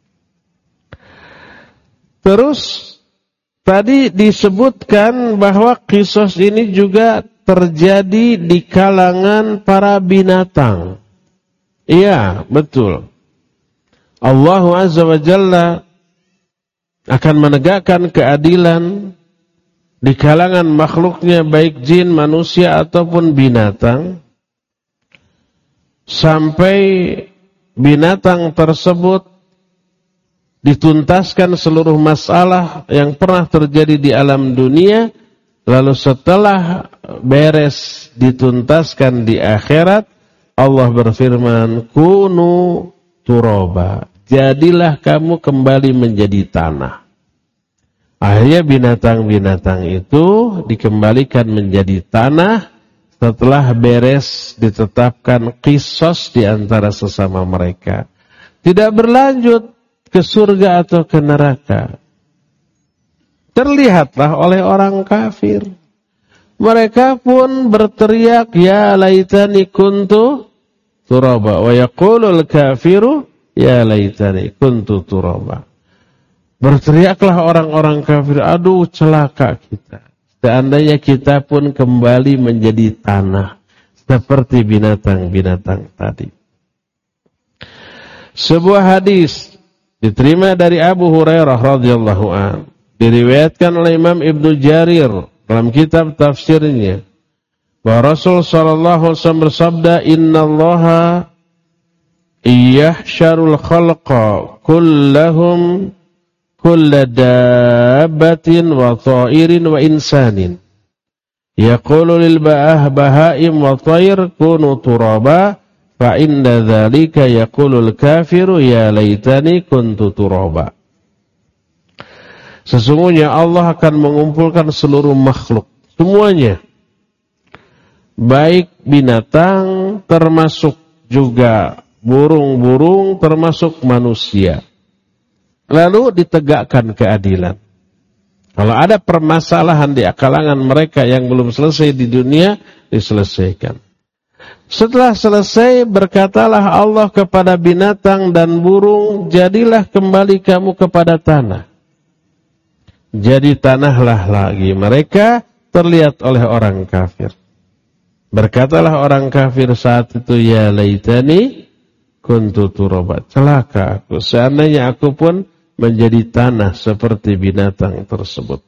S1: Terus tadi disebutkan bahwa qisas ini juga terjadi di kalangan para binatang. Iya, betul. Allah Azza wa Jalla akan menegakkan keadilan di kalangan makhluknya, baik jin, manusia ataupun binatang, sampai binatang tersebut dituntaskan seluruh masalah yang pernah terjadi di alam dunia. Lalu setelah beres dituntaskan di akhirat, Allah berfirman, kunu turaba, jadilah kamu kembali menjadi tanah. Akhirnya binatang-binatang itu dikembalikan menjadi tanah setelah beres ditetapkan qisas di antara sesama mereka. Tidak berlanjut ke surga atau ke neraka. Terlihatlah oleh orang kafir. Mereka pun berteriak, ya laitani kuntu turaba. Wa yaqulul kafiru, ya laitani kuntu turaba. Berteriaklah orang-orang kafir, aduh celaka kita. Seandainya kita pun kembali menjadi tanah. Seperti binatang-binatang tadi. Sebuah hadis diterima dari Abu Hurairah radhiyallahu anhu. Diriwayatkan oleh Imam Ibnu Jarir dalam kitab tafsirnya bahwa Rasul sallallahu alaihi wasallam bersabda, innallaha yahsyarul khalqa kullahum kulla dabbatin wa ta'irin wa insanin yaqulu lil bahaim wa ta'ir kunu turaba fa inda dzalika yaqulul kafiru ya laitani kuntu turaba. Sesungguhnya Allah akan mengumpulkan seluruh makhluk, semuanya, baik binatang termasuk juga burung-burung termasuk manusia. Lalu ditegakkan keadilan. Kalau ada permasalahan di kalangan mereka yang belum selesai di dunia, diselesaikan. Setelah selesai, berkatalah Allah kepada binatang dan burung, jadilah kembali kamu kepada tanah. Jadi tanahlah lagi mereka, terlihat oleh orang kafir. Berkatalah orang kafir saat itu, ya laitani kuntu turaba, celaka aku, seandainya aku pun menjadi tanah seperti binatang tersebut.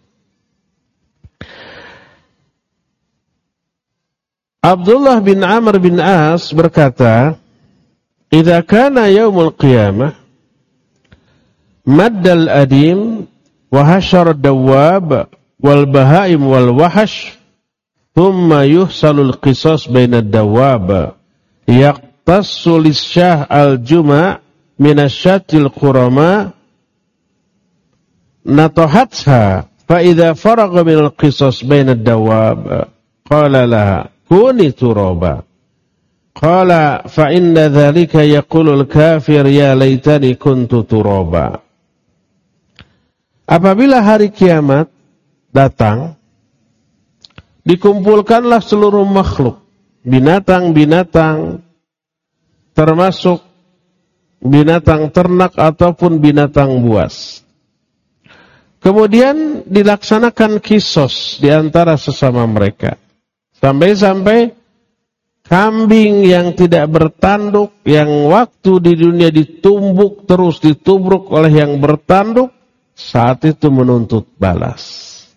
S1: Abdullah bin Amr bin As berkata, idza kana yaumul qiyamah maddal adim wa hasyar dawab wal bahaim wal wahash thumma yuhsalul qisas bainad dawab yaqtassu lisyah al juma' minasyatil qurama natahatha fa idza faragha minal qisas bainad dawab qala laha kuni turaba qala fa inna dhalika yaqulul kafir ya laitani kuntu turaba. Apabila hari kiamat datang, dikumpulkanlah seluruh makhluk, binatang-binatang, termasuk binatang ternak ataupun binatang buas. Kemudian dilaksanakan kisos di antara sesama mereka. Sampai-sampai kambing yang tidak bertanduk, yang waktu di dunia ditumbuk terus ditubruk oleh yang bertanduk, saat itu menuntut balas.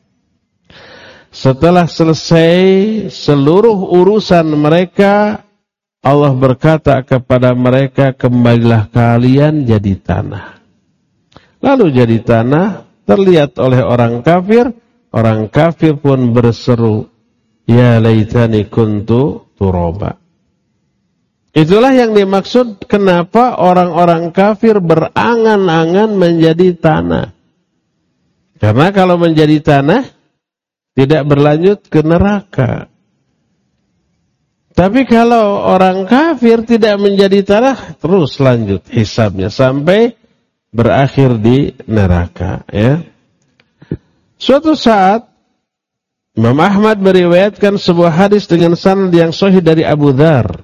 S1: Setelah selesai seluruh urusan mereka, Allah berkata kepada mereka, kembalilah kalian jadi tanah. Lalu jadi tanah, terlihat oleh orang kafir, orang kafir pun berseru, ya laitani kuntu turaba. Itulah yang dimaksud kenapa orang-orang kafir berangan-angan menjadi tanah. Karena kalau menjadi tanah, tidak berlanjut ke neraka. Tapi kalau orang kafir tidak menjadi tanah, terus lanjut hisabnya sampai berakhir di neraka. Ya. Suatu saat Imam Ahmad meriwayatkan sebuah hadis dengan sanad yang sahih dari Abu Dzar.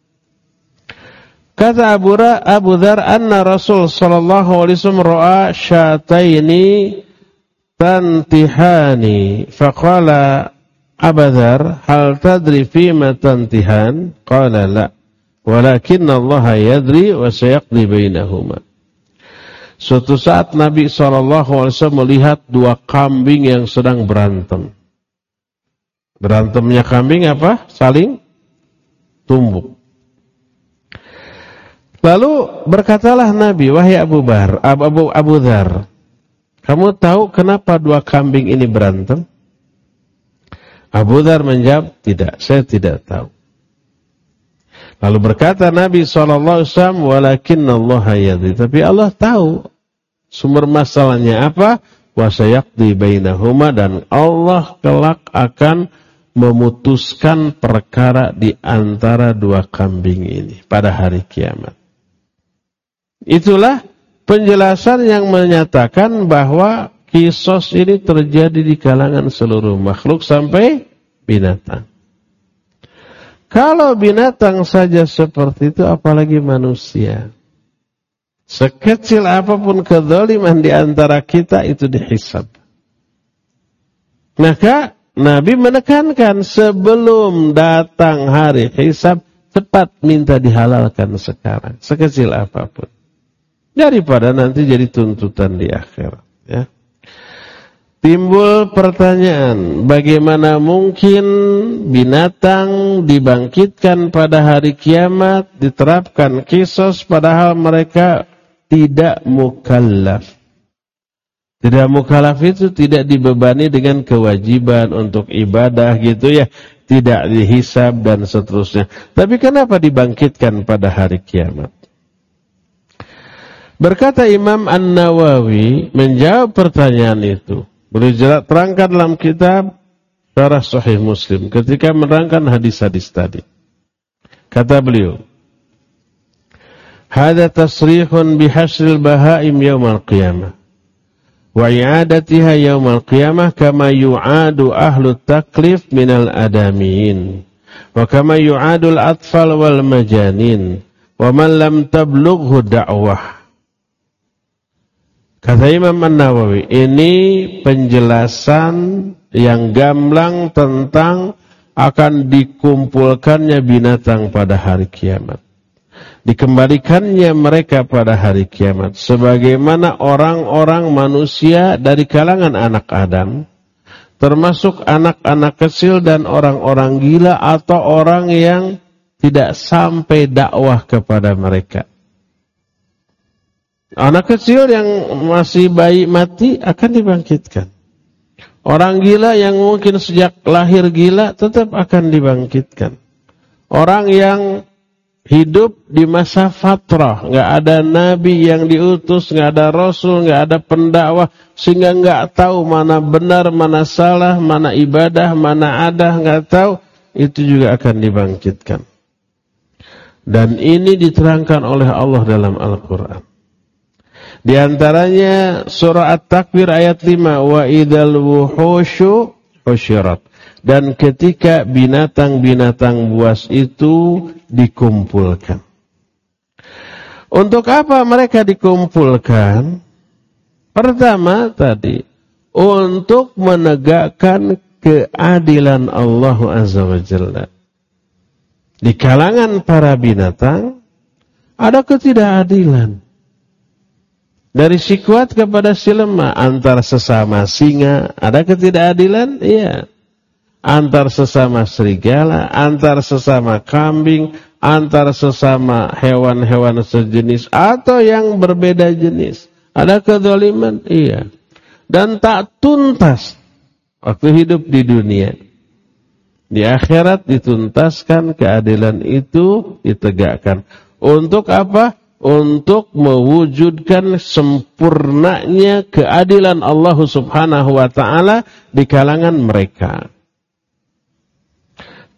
S1: Kata Abu, Abu Dzar, anna Rasul sallallahu alaihi wasallam ra'a syataini tantihani, faqala Abu Dzar, hal tadri fima tantihan? Qala la, walakinna Allah yadri wa sayaqdi bainahuma. Suatu saat Nabi shallallahu alaihi wasallam melihat dua kambing yang sedang berantem. Berantemnya kambing apa? Saling tumbuk. Lalu berkatalah Nabi, wahai Abu Bar, Abu Abu, Abu Dzar, kamu tahu kenapa dua kambing ini berantem? Abu Dzar menjawab, tidak, saya tidak tahu. Lalu berkata Nabi shallallahu alaihi wasallam, walakinna Allah yadri, tapi Allah tahu sumber masalahnya apa? Wa sayaqdi bainahuma, dan Allah kelak akan memutuskan perkara di antara dua kambing ini pada hari kiamat. Itulah penjelasan yang menyatakan bahwa kisos ini terjadi di kalangan seluruh makhluk sampai binatang. Kalau binatang saja seperti itu, apalagi manusia. Sekecil apapun kedzaliman di antara kita itu dihisab. Maka Nabi menekankan sebelum datang hari hisab, cepat minta dihalalkan sekarang, sekecil apapun. Daripada nanti jadi tuntutan di akhirat. Ya. Timbul pertanyaan, bagaimana mungkin binatang dibangkitkan pada hari kiamat, diterapkan kisos padahal mereka tidak mukallaf. Tidak mukallaf itu tidak dibebani dengan kewajiban untuk ibadah gitu ya, tidak dihisab dan seterusnya. Tapi kenapa dibangkitkan pada hari kiamat? Berkata Imam An-Nawawi menjawab pertanyaan itu. Beliau terangkan dalam kitab Syarah Sahih Muslim ketika menerangkan hadis-hadis tadi. Kata beliau, "Hadza tasrihun bihasril bahaim yaumal qiyamah wa i'adatiha yaumal qiyamah kama yu'adu ahlu taklif minal adamiin wa kama yu'adul atfal wal majanin wa man lam tablughu da'wah." Kata Imam An-Nawawi, ini penjelasan yang gamblang tentang akan dikumpulkannya binatang pada hari kiamat. Dikembalikannya mereka pada hari kiamat. Sebagaimana orang-orang manusia dari kalangan anak Adam, termasuk anak-anak kecil dan orang-orang gila atau orang yang tidak sampai dakwah kepada mereka. Anak kecil yang masih bayi mati akan dibangkitkan. Orang gila yang mungkin sejak lahir gila tetap akan dibangkitkan. Orang yang hidup di masa fatrah, nggak ada nabi yang diutus, nggak ada rasul, nggak ada pendakwah, sehingga nggak tahu mana benar, mana salah, mana ibadah, mana adah, nggak tahu, itu juga akan dibangkitkan. Dan ini diterangkan oleh Allah dalam Al-Quran. Di antaranya surah At-Takwir ayat lima, wa idzal wuhusyu husyirat, dan ketika binatang-binatang buas itu dikumpulkan. Untuk apa mereka dikumpulkan? Pertama tadi, untuk menegakkan keadilan Allah Azza wa Jalla. Di kalangan para binatang ada ketidakadilan. Dari si kuat kepada si lemah, antar sesama singa ada ketidakadilan, iya. Antar sesama serigala, antar sesama kambing, antar sesama hewan-hewan sejenis atau yang berbeda jenis, ada kezaliman, iya. Dan tak tuntas waktu hidup di dunia. Di akhirat dituntaskan, keadilan itu ditegakkan. Untuk apa? Untuk mewujudkan sempurnanya keadilan Allah Subhanahu wa ta'ala di kalangan mereka.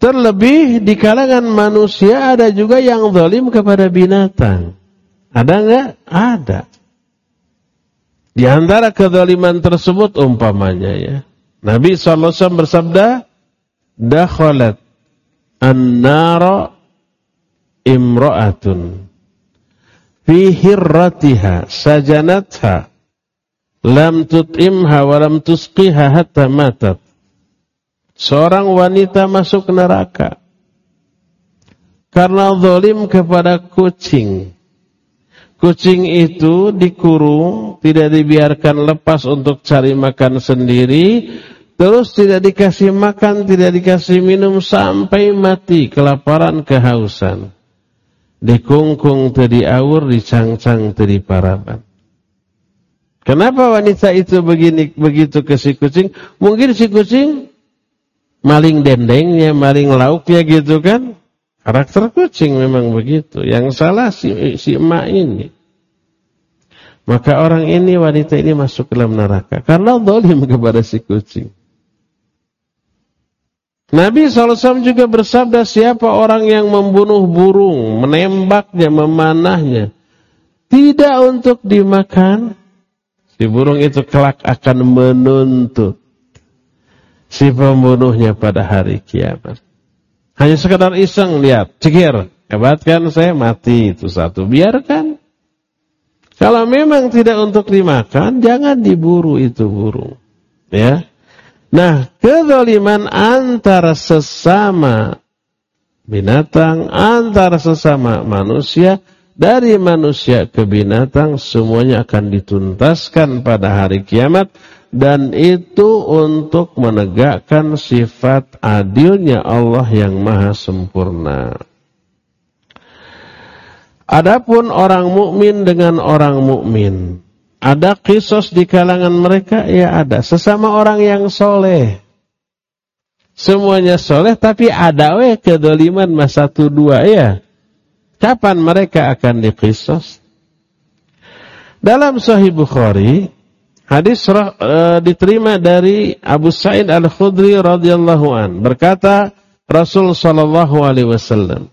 S1: Terlebih di kalangan manusia ada juga yang zalim kepada binatang. Ada enggak? Ada. Di antara kezaliman tersebut umpamanya ya. Nabi shallallahu alaihi wasallam bersabda, dakhalat an-nara imra'atun fi hirratiha sajanatha lam tut'imha wa lam tusqiha hatta matat. Seorang wanita masuk neraka karena zalim kepada kucing. Kucing itu dikurung, tidak dibiarkan lepas untuk cari makan sendiri, terus tidak dikasih makan, tidak dikasih minum sampai mati kelaparan kehausan. Dikungkung tadi awur, dicangcang tadi paraban. Kenapa wanita itu begini begitu ke si kucing? Mungkin si kucing maling dendengnya, maling lauknya gitu kan. Karakter kucing memang begitu. Yang salah si, si emak ini. Maka orang ini, wanita ini masuk ke dalam neraka. Karena zalim kepada si kucing. Nabi shallallahu alaihi wasallam juga bersabda, siapa orang yang membunuh burung, menembaknya, memanahnya, tidak untuk dimakan, si burung itu kelak akan menuntut si pembunuhnya pada hari kiamat. Hanya sekadar iseng lihat, cekir, hebat kan saya, mati itu satu. Biarkan. Kalau memang tidak untuk dimakan, jangan diburu itu burung. Ya. Nah, kezaliman antara sesama binatang, antara sesama manusia, dari manusia ke binatang, semuanya akan dituntaskan pada hari kiamat. Dan itu untuk menegakkan sifat adilnya Allah yang maha sempurna. Adapun orang mukmin dengan orang mukmin, ada kisos di kalangan mereka? Ya ada. Sesama orang yang soleh. Semuanya soleh, tapi ada we kedoliman mas satu dua ya. Kapan mereka akan dikisos? Dalam Sahih Bukhari, hadis uh, diterima dari Abu Sa'id Al-Khudri radhiyallahu an, berkata Rasul sallallahu alaihi wasallam,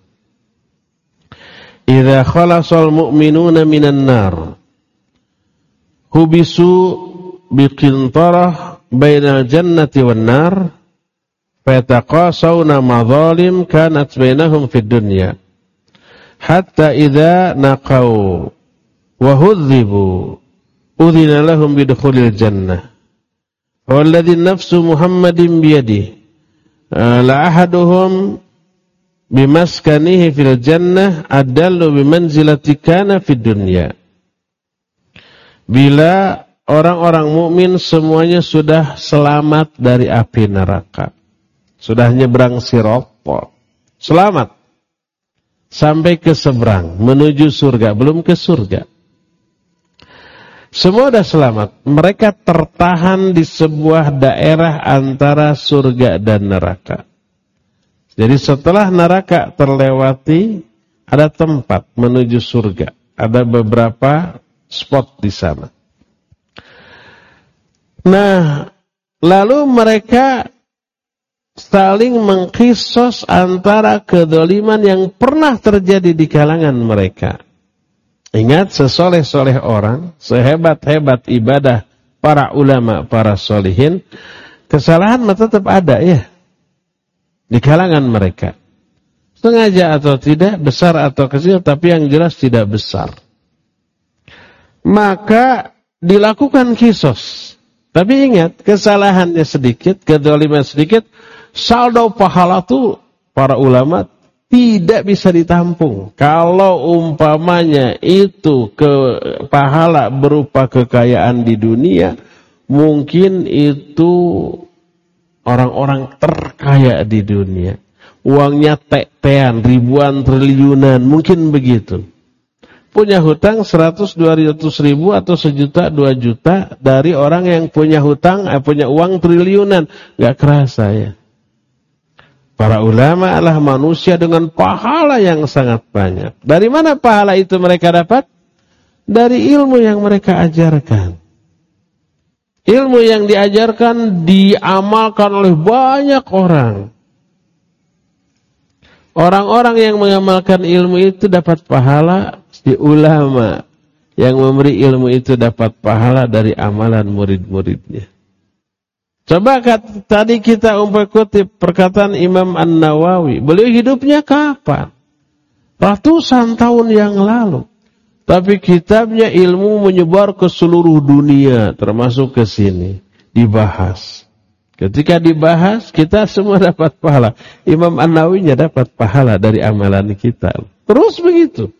S1: "Idza khalasal mu'minuna minan nar, hubisu biqintarah bainal jannati wan nar, fataqasawna madzalim kanat bainahum fid dunya, hatta idza naqaw wa hudzibu udhina lahum bidukhulil jannah. Walladhi nafsu Muhammadin biyadih. La ahaduhum bimaskanihi fil jannah adallu bimanzilati kana fid dunya." Bila orang-orang mukmin semuanya sudah selamat dari api neraka, sudah nyebrang sirat, selamat sampai ke seberang menuju surga, belum ke surga. Semua sudah selamat. Mereka tertahan di sebuah daerah antara surga dan neraka. Jadi setelah neraka terlewati, ada tempat menuju surga. Ada beberapa spot di sana. Nah, lalu mereka saling mengkisos antara kedoliman yang pernah terjadi di kalangan mereka. Ingat, sesoleh-soleh orang, sehebat-hebat ibadah para ulama, para solihin, kesalahan tetap ada ya di kalangan mereka. Sengaja atau tidak, besar atau kecil, tapi yang jelas tidak besar. Maka dilakukan kisos. Tapi ingat, kesalahannya sedikit, kedoliman sedikit, saldo pahala itu para ulama tidak bisa ditampung. Kalau umpamanya itu ke pahala berupa kekayaan di dunia, mungkin itu orang-orang terkaya di dunia. Uangnya tek-tean, ribuan triliunan, mungkin begitu. Punya hutang seratus dua ratus ribu atau sejuta dua juta dari orang yang punya hutang, eh, punya uang triliunan. Gak kerasa ya. Para ulama adalah manusia dengan pahala yang sangat banyak. Dari mana pahala itu mereka dapat? Dari ilmu yang mereka ajarkan. Ilmu yang diajarkan diamalkan oleh banyak orang. Orang-orang yang mengamalkan ilmu itu dapat pahala, si ulama yang memberi ilmu itu dapat pahala dari amalan murid-muridnya. Coba kat, tadi kita umpah kutip perkataan Imam An-Nawawi. Beliau hidupnya kapan? Ratusan tahun yang lalu. Tapi kitabnya ilmu menyebar ke seluruh dunia, termasuk ke sini. Dibahas. Ketika dibahas, kita semua dapat pahala. Imam An-Nawawinya dapat pahala dari amalan kita. Terus begitu.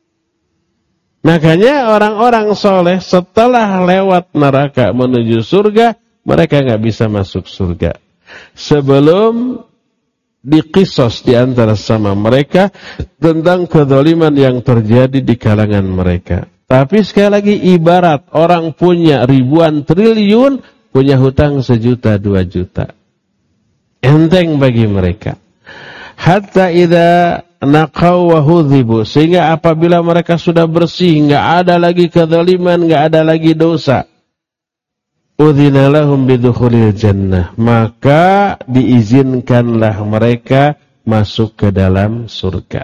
S1: Makanya orang-orang soleh setelah lewat neraka menuju surga, mereka nggak bisa masuk surga. Sebelum dikisos di antara sama mereka tentang kezaliman yang terjadi di kalangan mereka. Tapi sekali lagi ibarat orang punya ribuan triliun, punya hutang sejuta dua juta. Enteng bagi mereka. Hatta idza naqaw wa hudhibu, sehingga apabila mereka sudah bersih, nggak ada lagi kezaliman, nggak ada lagi dosa. Udzina lahum bidukhulil jannah, maka diizinkanlah mereka masuk ke dalam surga.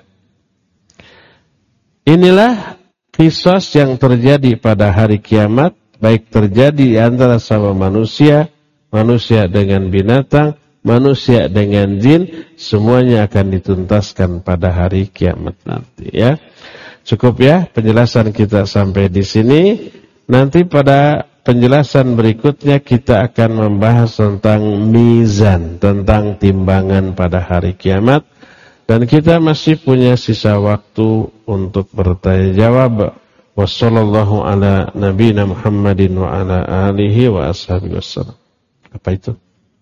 S1: Inilah kisah yang terjadi pada hari kiamat, baik terjadi di antara sama manusia, manusia dengan binatang, manusia dengan jin, semuanya akan dituntaskan pada hari kiamat nanti ya. Cukup ya penjelasan kita sampai di sini. Nanti pada penjelasan berikutnya kita akan membahas tentang mizan, tentang timbangan pada hari kiamat. Dan kita masih punya sisa waktu untuk bertanya jawab. Wassallallahu ala nabiyina Muhammadin wa ala alihi wa ashabihi wassalam. Apa itu?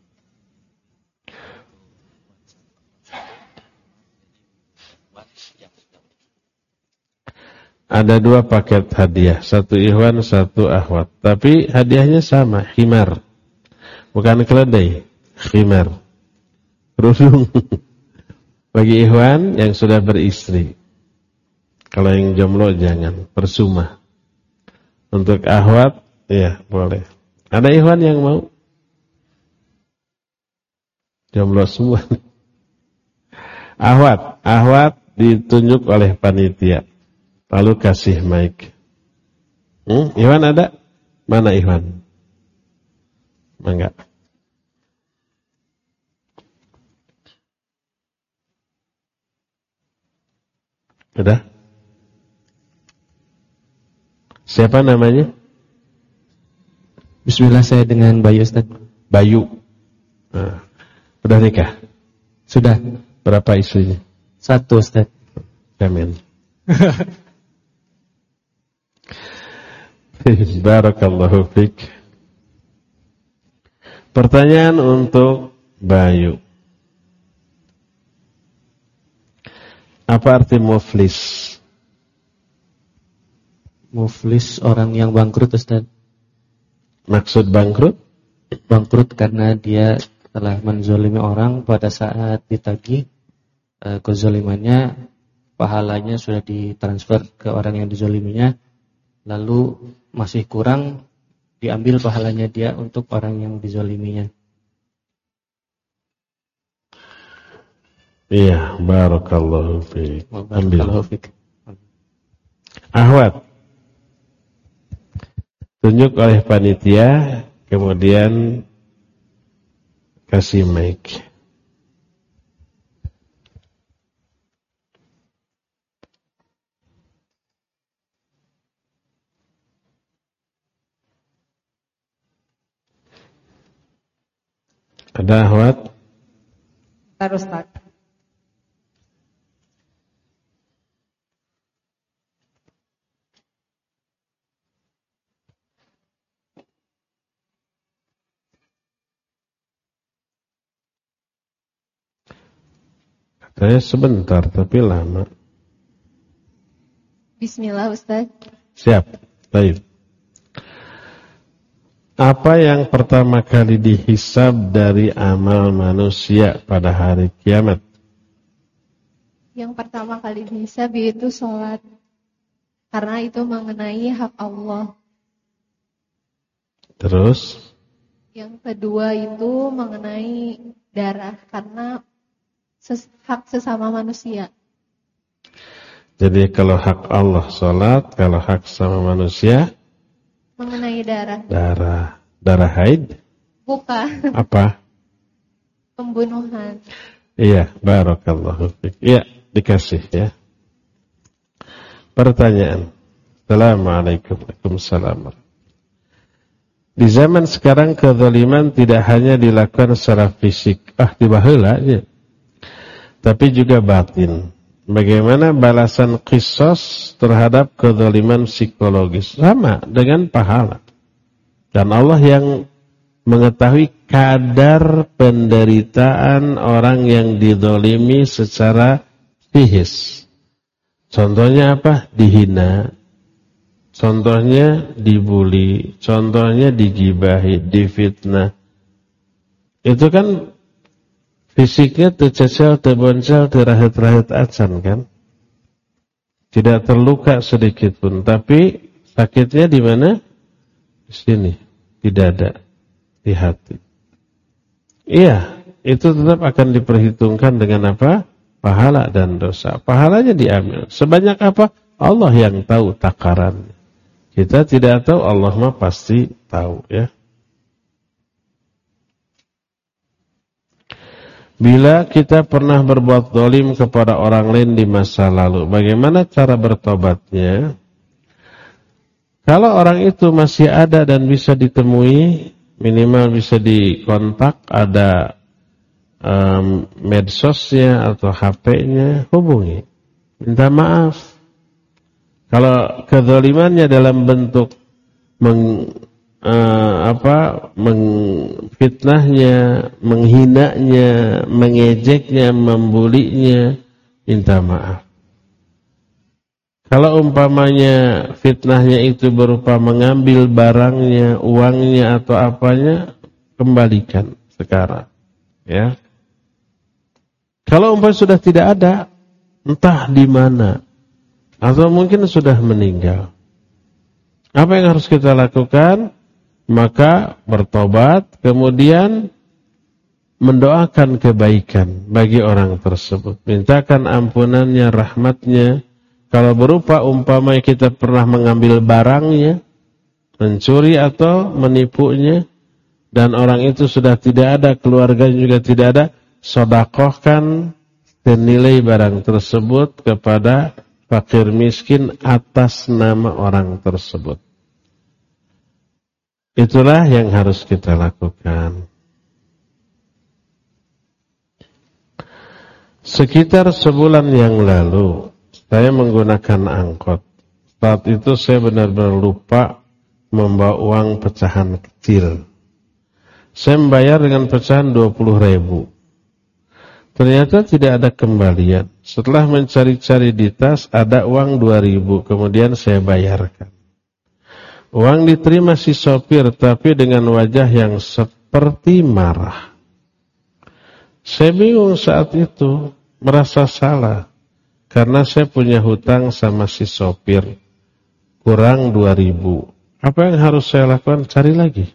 S1: Ada dua paket hadiah, satu ikhwan, satu akhwat. Tapi hadiahnya sama, khimar. Bukan keledai, khimar. Kerudung. Bagi ikhwan yang sudah beristri. Kalau yang jomblo jangan, persuma. Untuk akhwat, ya boleh. Ada ikhwan yang mau? Jomblo semua. Akhwat, akhwat ditunjuk oleh panitia. Lalu kasih mic. Hmm? Iwan ada? Mana Iwan? Mangga. Udah? Siapa namanya?
S2: Bismillah, saya dengan Bayu Ustaz.
S1: Bayu. Nah, udah nikah?
S2: Sudah.
S1: Berapa istrinya?
S2: Satu Ustaz.
S1: Amin. Barakallahu fiik. Pertanyaan untuk Bayu. Apa arti muflis?
S2: Muflis orang yang bangkrut Ustaz.
S1: Maksud bangkrut?
S2: Bangkrut karena dia telah menzolimi orang, pada saat ditagih e, kezolimannya, pahalanya sudah ditransfer ke orang yang dizoliminya, lalu masih kurang, diambil pahalanya dia untuk orang yang dizoliminya.
S1: Iya, barakallahu fiik.
S2: Barakallahu fiik.
S1: Ahwat. Tunjuk oleh panitia, kemudian kasih mic. Ada Ahwat?
S3: Terus Ustaz.
S1: Saya sebentar tapi lama.
S3: Bismillah Ustaz.
S1: Siap. Baik. Apa yang pertama kali dihisab dari amal manusia pada hari kiamat?
S3: Yang pertama kali dihisab yaitu sholat. Karena itu mengenai hak Allah.
S1: Terus?
S3: Yang kedua itu mengenai darah. Karena ses- hak sesama manusia.
S1: Jadi kalau hak Allah salat, kalau hak sama manusia
S3: Mengenai darah.
S1: darah. Darah haid?
S3: Bukan.
S1: Apa?
S3: Pembunuhan.
S1: Iya, barakallahu fiik. Iya, dikasih ya. Pertanyaan. Assalamualaikum warahmatullahi. Di zaman sekarang kezaliman tidak hanya dilakukan secara fisik, ah tiba heula aja. Tapi juga batin. Bagaimana balasan qisas terhadap kezaliman psikologis? Sama dengan pahala. Dan Allah yang mengetahui kadar penderitaan orang yang dizalimi secara psikis. Contohnya apa? Dihina. Contohnya dibuli. Contohnya digibahi, difitnah. Itu kan fisiknya tercecel, terboncel, terahit-rahit acan kan? Tidak terluka sedikit pun. Tapi sakitnya di mana? Di sini. Di dada. Di hati. Iya, itu tetap akan diperhitungkan dengan apa? Pahala dan dosa. Pahalanya diambil. Sebanyak apa? Allah yang tahu takarannya. Kita tidak tahu, Allah mah pasti tahu ya. Bila kita pernah berbuat zalim kepada orang lain di masa lalu, bagaimana cara bertobatnya? Kalau orang itu masih ada dan bisa ditemui, minimal bisa dikontak, ada um, medsosnya atau H P-nya, hubungi. Minta maaf. Kalau kezalimannya dalam bentuk meng, uh, apa, mengfitnahnya, menghinanya, mengejeknya, membulinya, minta maaf. Kalau umpamanya fitnahnya itu berupa mengambil barangnya, uangnya atau apanya, kembalikan sekarang. Ya. Kalau umpamanya sudah tidak ada, entah di mana, atau mungkin sudah meninggal. Apa yang harus kita lakukan? Maka bertobat, kemudian mendoakan kebaikan bagi orang tersebut. Mintakan ampunannya, rahmatnya. Kalau berupa umpamanya kita pernah mengambil barangnya, mencuri atau menipunya, dan orang itu sudah tidak ada, keluarganya juga tidak ada, sedekahkan senilai barang tersebut kepada fakir miskin atas nama orang tersebut. Itulah yang harus kita lakukan. Sekitar sebulan yang lalu, saya menggunakan angkot. Saat itu saya benar-benar lupa membawa uang pecahan kecil. Saya membayar dengan pecahan dua puluh ribu. Ternyata tidak ada kembalian. Setelah mencari-cari di tas, ada uang dua ribu. Kemudian saya bayarkan. Uang diterima si sopir, tapi dengan wajah yang seperti marah. Saya bingung saat itu, merasa salah. Karena saya punya hutang sama si sopir. Kurang dua ribu. Apa yang harus saya lakukan? Cari lagi.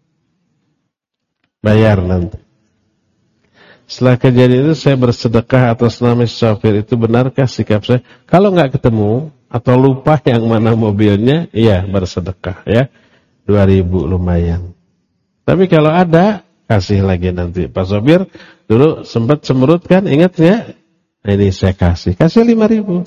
S1: Bayar nanti. Setelah kejadian itu saya bersedekah atas nama si sopir. Itu benarkah sikap saya? Kalau nggak ketemu atau lupa yang mana mobilnya, iya bersedekah ya. dua ribu lumayan. Tapi kalau ada, kasih lagi nanti. Pak sopir dulu sempat cemberut kan, ingat ya? Nah, ini saya kasih. Kasih lima ribu.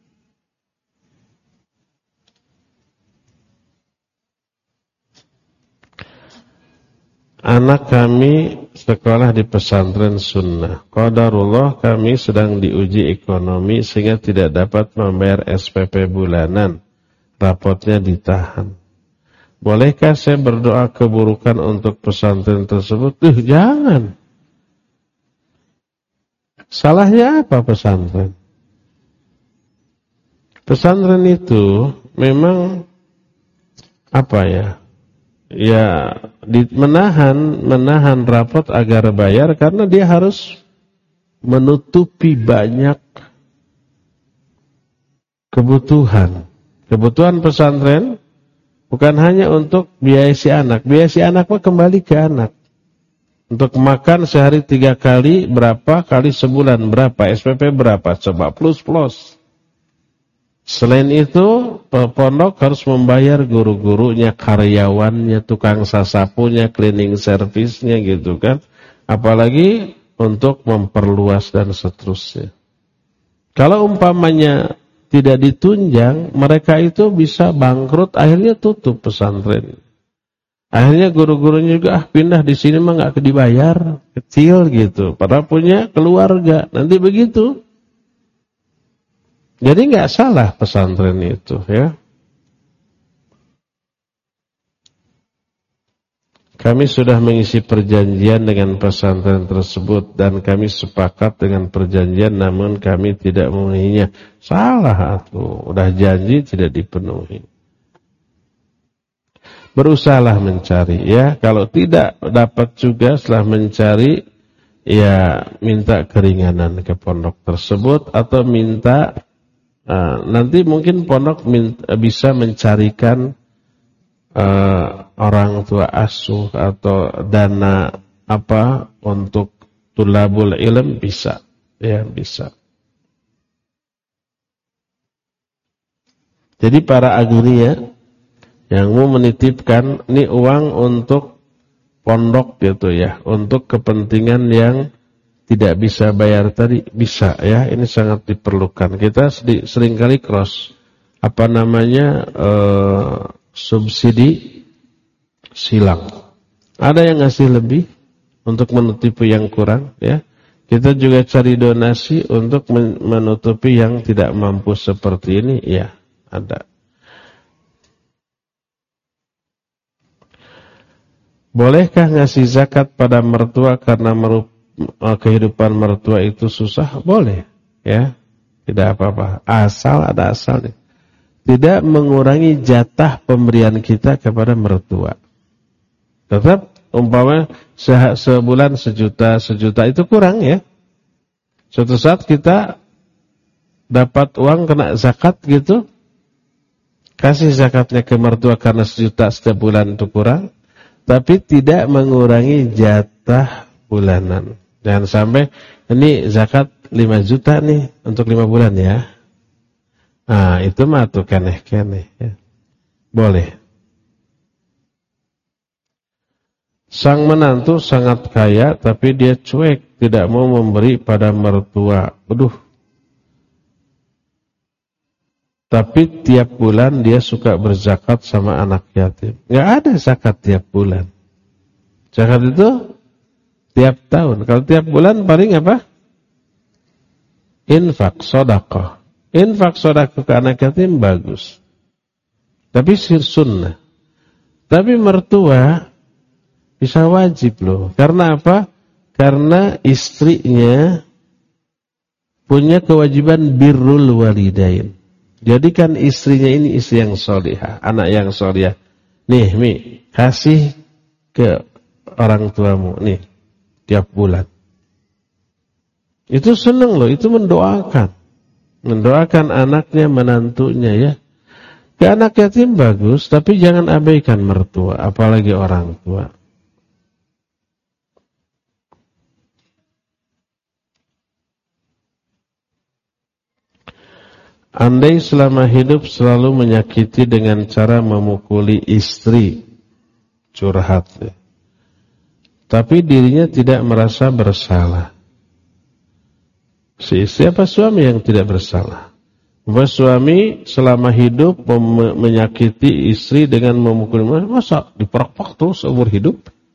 S1: Anak kami sekolah di pesantren sunnah. Qadarullah kami sedang diuji ekonomi sehingga tidak dapat membayar S P P bulanan. Rapotnya ditahan. Bolehkah saya berdoa keburukan untuk pesantren tersebut? Tuh, jangan. Salahnya apa pesantren? Pesantren itu memang apa ya? Ya, di, menahan menahan rapot agar bayar karena dia harus menutupi banyak kebutuhan. Kebutuhan pesantren bukan hanya untuk biaya si anak. Biaya si anak mah kembali ke anak. Untuk makan sehari tiga kali, berapa kali sebulan, berapa, S P P berapa, coba plus-plus. Selain itu, pondok harus membayar guru-gurunya, karyawannya, tukang sasapunya, cleaning service-nya gitu kan. Apalagi untuk memperluas dan seterusnya. Kalau umpamanya tidak ditunjang, mereka itu bisa bangkrut, akhirnya tutup pesantren. Akhirnya guru-gurunya juga ah pindah di sini mah nggak dibayar, kecil gitu. Padahal punya keluarga, nanti begitu. Jadi nggak salah pesantren itu, ya. Kami sudah mengisi perjanjian dengan pesantren tersebut dan kami sepakat dengan perjanjian namun kami tidak memenuhinya. Salah atuh, udah janji tidak dipenuhi. Berusahalah mencari ya, kalau tidak dapat juga setelah mencari ya minta keringanan ke pondok tersebut atau minta uh, nanti mungkin pondok minta, bisa mencarikan Uh, orang tua asuh atau dana apa untuk tulabul ilm bisa, ya bisa. Jadi para agunia yang mau menitipkan ini uang untuk pondok gitu ya, untuk kepentingan yang tidak bisa bayar tadi bisa ya, ini sangat diperlukan. Kita seringkali cross apa namanya uh, subsidi silang. Ada yang ngasih lebih untuk menutupi yang kurang ya. Kita juga cari donasi untuk menutupi yang tidak mampu seperti ini ya, ada. Bolehkah ngasih zakat pada mertua karena merup, kehidupan mertua itu susah? Boleh ya. Tidak apa-apa. Asal ada asalnya. Tidak mengurangi jatah pemberian kita kepada mertua. Tetap umpama se sebulan sejuta, sejuta itu kurang ya. Suatu saat kita dapat uang kena zakat gitu, kasih zakatnya ke mertua karena sejuta setiap bulan itu kurang, tapi tidak mengurangi jatah bulanan. Jangan sampai ini zakat lima juta nih untuk lima bulan ya. Nah, itu mah tuh keneh-keneh ya. Boleh. Sang menantu sangat kaya tapi dia cuek, tidak mau memberi pada mertua. Aduh. Tapi tiap bulan dia suka berzakat sama anak yatim. Enggak ada zakat tiap bulan. Zakat itu tiap tahun. Kalau tiap bulan paling apa? Infak, sedekah. Infak sedekah ke anak yatim bagus. Tapi sir sunnah. Tapi mertua bisa wajib loh. Karena apa? Karena istrinya punya kewajiban birrul walidain. Jadikan istrinya ini istri yang solihah, anak yang solihah. Nih, Mi, kasih ke orang tuamu nih tiap bulan. Itu senang loh, itu mendoakan. Mendoakan anaknya, menantunya ya. Ke anak yatim bagus, tapi jangan abaikan mertua, apalagi orang tua. Andai selama hidup selalu menyakiti dengan cara memukuli istri, curhat ya. Tapi dirinya tidak merasa bersalah. Si istri apa suami yang tidak bersalah? Bahwa suami selama hidup menyakiti istri dengan memukul, masa diperok-perok terus seumur hidup?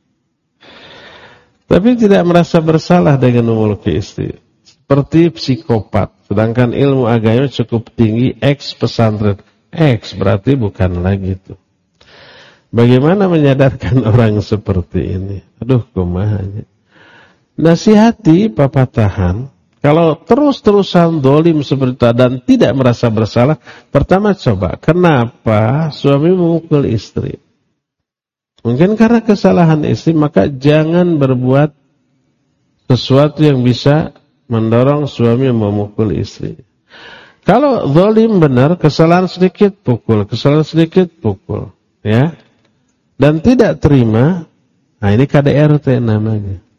S1: Tapi tidak merasa bersalah dengan memukul istri. Seperti psikopat. Sedangkan ilmu agama cukup tinggi, ex pesantren. Ex berarti bukan lagi itu. Bagaimana menyadarkan orang seperti ini? Aduh, kumahanya. Nasihati papatahan. Kalau terus-terusan dolim seperti itu dan tidak merasa bersalah, pertama coba, kenapa suami memukul istri? Mungkin karena kesalahan istri, maka jangan berbuat sesuatu yang bisa mendorong suami memukul istri. Kalau dolim benar, kesalahan sedikit pukul, kesalahan sedikit pukul, ya. Dan tidak terima, nah ini K D R T namanya.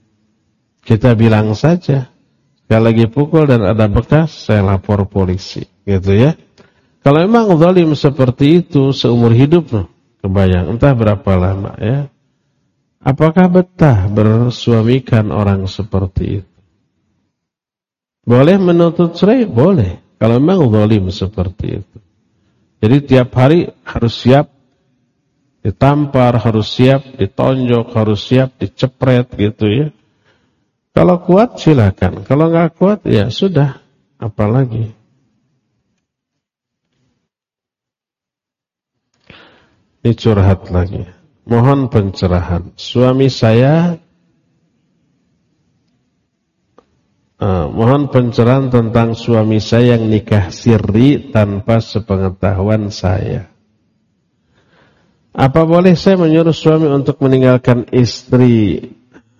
S1: kita bilang saja. Sekali lagi pukul dan ada bekas, saya lapor polisi, gitu ya. Kalau memang zalim seperti itu seumur hidup, kebayang entah berapa lama ya. Apakah betah bersuamikan orang seperti itu? Boleh menuntut cerai? Boleh. Kalau memang zalim seperti itu. Jadi tiap hari harus siap ditampar, harus siap ditonjok, harus siap dicepret gitu ya. Kalau kuat silakan, kalau nggak kuat ya sudah, apalagi. Ini curhat lagi. Mohon pencerahan. Suami saya uh, mohon pencerahan tentang suami saya yang nikah sirri tanpa sepengetahuan saya. Apa boleh saya menyuruh suami untuk meninggalkan istri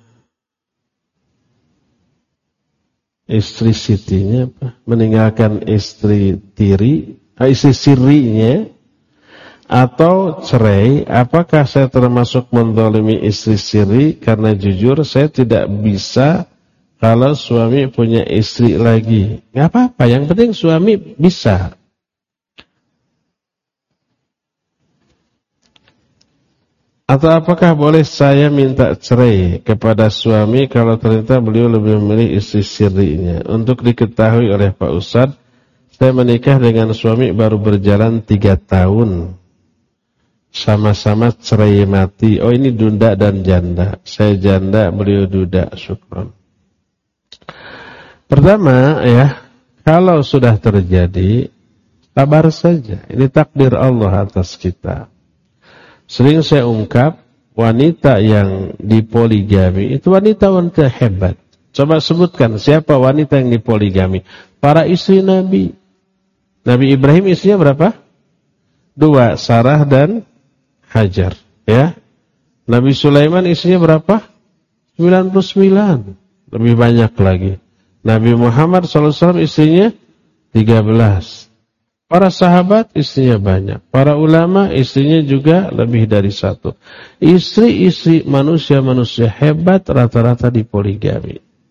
S1: istri sitinya apa? Meninggalkan istri tiri, istri sirinya, atau cerai? Apakah saya termasuk menzalimi istri siri? Karena jujur saya tidak bisa kalau suami punya istri lagi. Gak apa-apa, yang penting suami bisa. Atau apakah boleh saya minta cerai kepada suami kalau ternyata beliau lebih memilih istri sirinya? Untuk diketahui oleh Pak Ustadz, saya menikah dengan suami baru berjalan tiga tahun. Sama-sama cerai mati. Oh, ini duda dan janda. Saya janda, beliau duda. Syukron. Pertama ya, kalau sudah terjadi, sabar saja. Ini takdir Allah atas kita. Sering saya ungkap, wanita yang dipoligami itu wanita-wanita hebat. Coba sebutkan siapa wanita yang dipoligami. Para istri Nabi. Nabi Ibrahim istrinya berapa? Dua, Sarah dan Hajar. Ya. Nabi Sulaiman istrinya berapa? sembilan puluh sembilan. Lebih banyak lagi. Nabi Muhammad shallallahu alaihi wasallam istrinya tiga belas. Para sahabat istrinya banyak. Para ulama istrinya juga lebih dari satu. Istri-istri manusia-manusia hebat rata-rata dipoligami.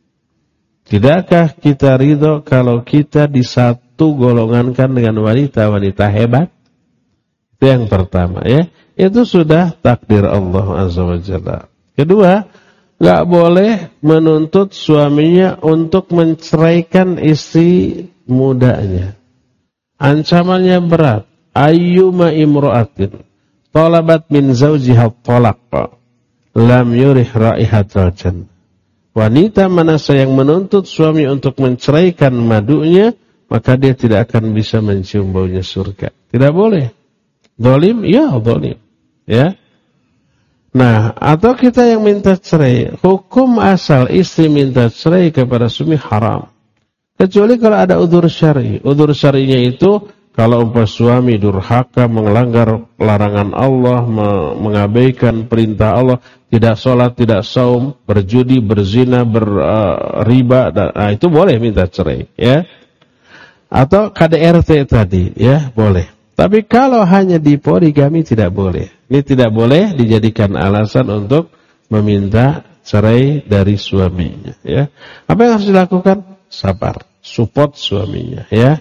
S1: Tidakkah kita ridho kalau kita di satu golongankan dengan wanita-wanita hebat? Itu yang pertama ya. Itu sudah takdir Allah Azza wa Jalla. Kedua, gak boleh menuntut suaminya untuk menceraikan istri mudanya. Ancamannya berat. Ayyuma imra'atin talabat min zawjiha talaq lam yurih raihatal jannah. Wanita manasa yang menuntut suami untuk menceraikan madunya, maka dia tidak akan bisa mencium baunya surga. Tidak boleh. Zalim? Ya, zalim. Ya. Nah, atau kita yang minta cerai, hukum asal istri minta cerai kepada suami haram. Kecuali kalau ada udzur syar'i. Udzur syar'inya itu kalau umpama suami durhaka, melanggar larangan Allah, mengabaikan perintah Allah, tidak sholat, tidak saum, berjudi, berzina, berriba, uh, nah, itu boleh minta cerai, ya. Atau K D R T tadi, ya, boleh. Tapi kalau hanya dipoligami tidak boleh. Ini tidak boleh dijadikan alasan untuk meminta cerai dari suaminya, ya. Apa yang harus dilakukan? Sabar, support suaminya, ya.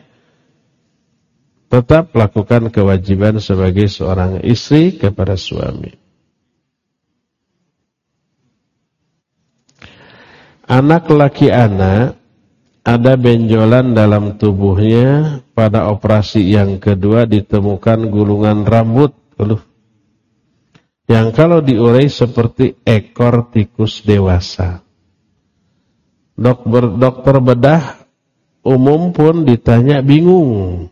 S1: Tetap lakukan kewajiban sebagai seorang istri kepada suami. Anak laki anak ada benjolan dalam tubuhnya, pada operasi yang kedua ditemukan gulungan rambut, aduh, yang kalau diurai seperti ekor tikus dewasa. Dokter, dokter bedah umum pun ditanya bingung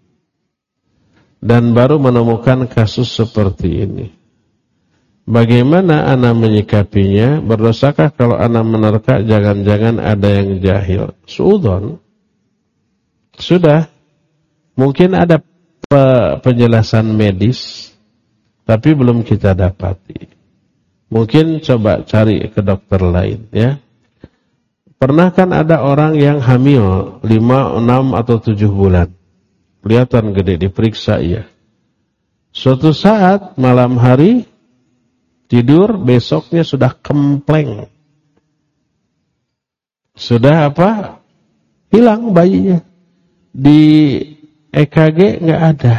S1: dan baru menemukan kasus seperti ini. Bagaimana ana menyikapinya? Berdosakah kalau ana menerka jangan-jangan ada yang jahil? Suudon. Sudah. Mungkin ada pe- penjelasan medis, tapi belum kita dapati. Mungkin coba cari ke dokter lain, ya. Pernah kan ada orang yang hamil lima, enam atau tujuh bulan. Kelihatan gede, diperiksa ya. Suatu saat malam hari tidur, besoknya sudah kempleng. Sudah apa? Hilang bayinya. Di E K G nggak ada.